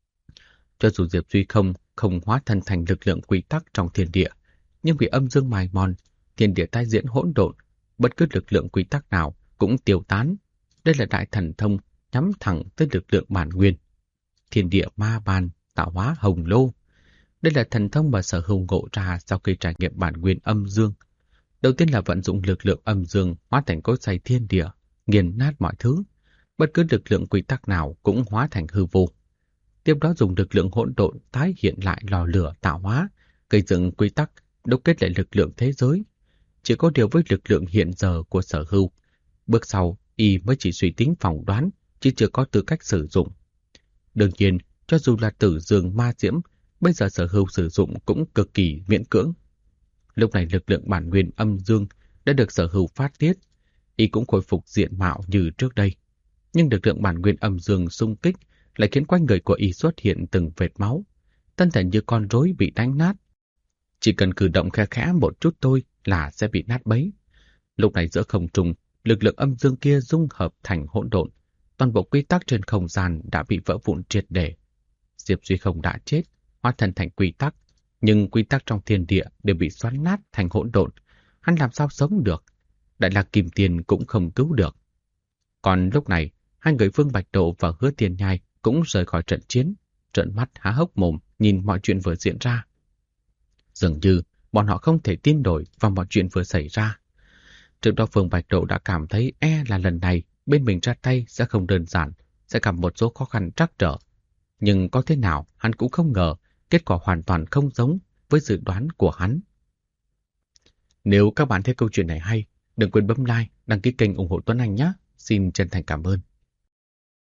Cho dù Diệp Duy không hóa thân thành lực lượng quy tắc trong thiên địa, nhưng vì âm dương mài mòn, thiên địa tái diễn hỗn độn, bất cứ lực lượng quy tắc nào cũng tiêu tán. Đây là đại thần thông nhắm thẳng tới lực lượng bản nguyên. Thiên địa ma ban, tạo hóa hồng lô. Đây là thần thông mà Sở Hưu ngộ ra sau khi trải nghiệm bản nguyên âm dương. Đầu tiên là vận dụng lực lượng âm dương hóa thành cối xay thiên địa, nghiền nát mọi thứ. Bất cứ lực lượng quy tắc nào cũng hóa thành hư vô. Tiếp đó dùng lực lượng hỗn độn tái hiện lại lò lửa tạo hóa, gây dựng quy tắc, đúc kết lại lực lượng thế giới. Chỉ có điều với lực lượng hiện giờ của Sở Hưu, Bước sau, y mới chỉ suy tính phỏng đoán, chứ chưa có tư cách sử dụng. Đương nhiên, cho dù là Tử Dương Ma Diễm, bây giờ sở hữu sử dụng cũng cực kỳ miễn cưỡng. Lúc này lực lượng bản nguyên âm dương đã được sở hữu phát tiết, y cũng khôi phục diện mạo như trước đây. Nhưng lực lượng bản nguyên âm dương xung kích lại khiến quanh người của y xuất hiện từng vệt máu, thân thể như con rối bị đánh nát. Chỉ cần cử động khe khẽ một chút thôi là sẽ bị nát bấy. Lúc này giữa không trung, lực lượng âm dương kia dung hợp thành hỗn độn, toàn bộ quy tắc trên không gian đã bị vỡ vụn triệt để. Diệp Duy Không đã chết, hóa thân thành quy tắc, nhưng quy tắc trong thiên địa đều bị xoắn nát thành hỗn độn, hắn làm sao sống được? Đại Lạc Kim Tiền cũng không cứu được. Còn lúc này, hai người Vương Bạch Độ và Hứa Tiền Nhai cũng rời khỏi trận chiến, trợn mắt há hốc mồm nhìn mọi chuyện vừa diễn ra. Dường như bọn họ không thể tin nổi vào mọi chuyện vừa xảy ra. Trước đó Vương Bạch Độ đã cảm thấy là lần này bên mình ra tay sẽ không đơn giản, sẽ gặp một số khó khăn trắc trở. Nhưng có thế nào hắn cũng không ngờ kết quả hoàn toàn không giống với dự đoán của hắn. Nếu các bạn thấy câu chuyện này hay, đừng quên bấm like, đăng ký kênh ủng hộ Tuấn Anh nhé. Xin chân thành cảm ơn.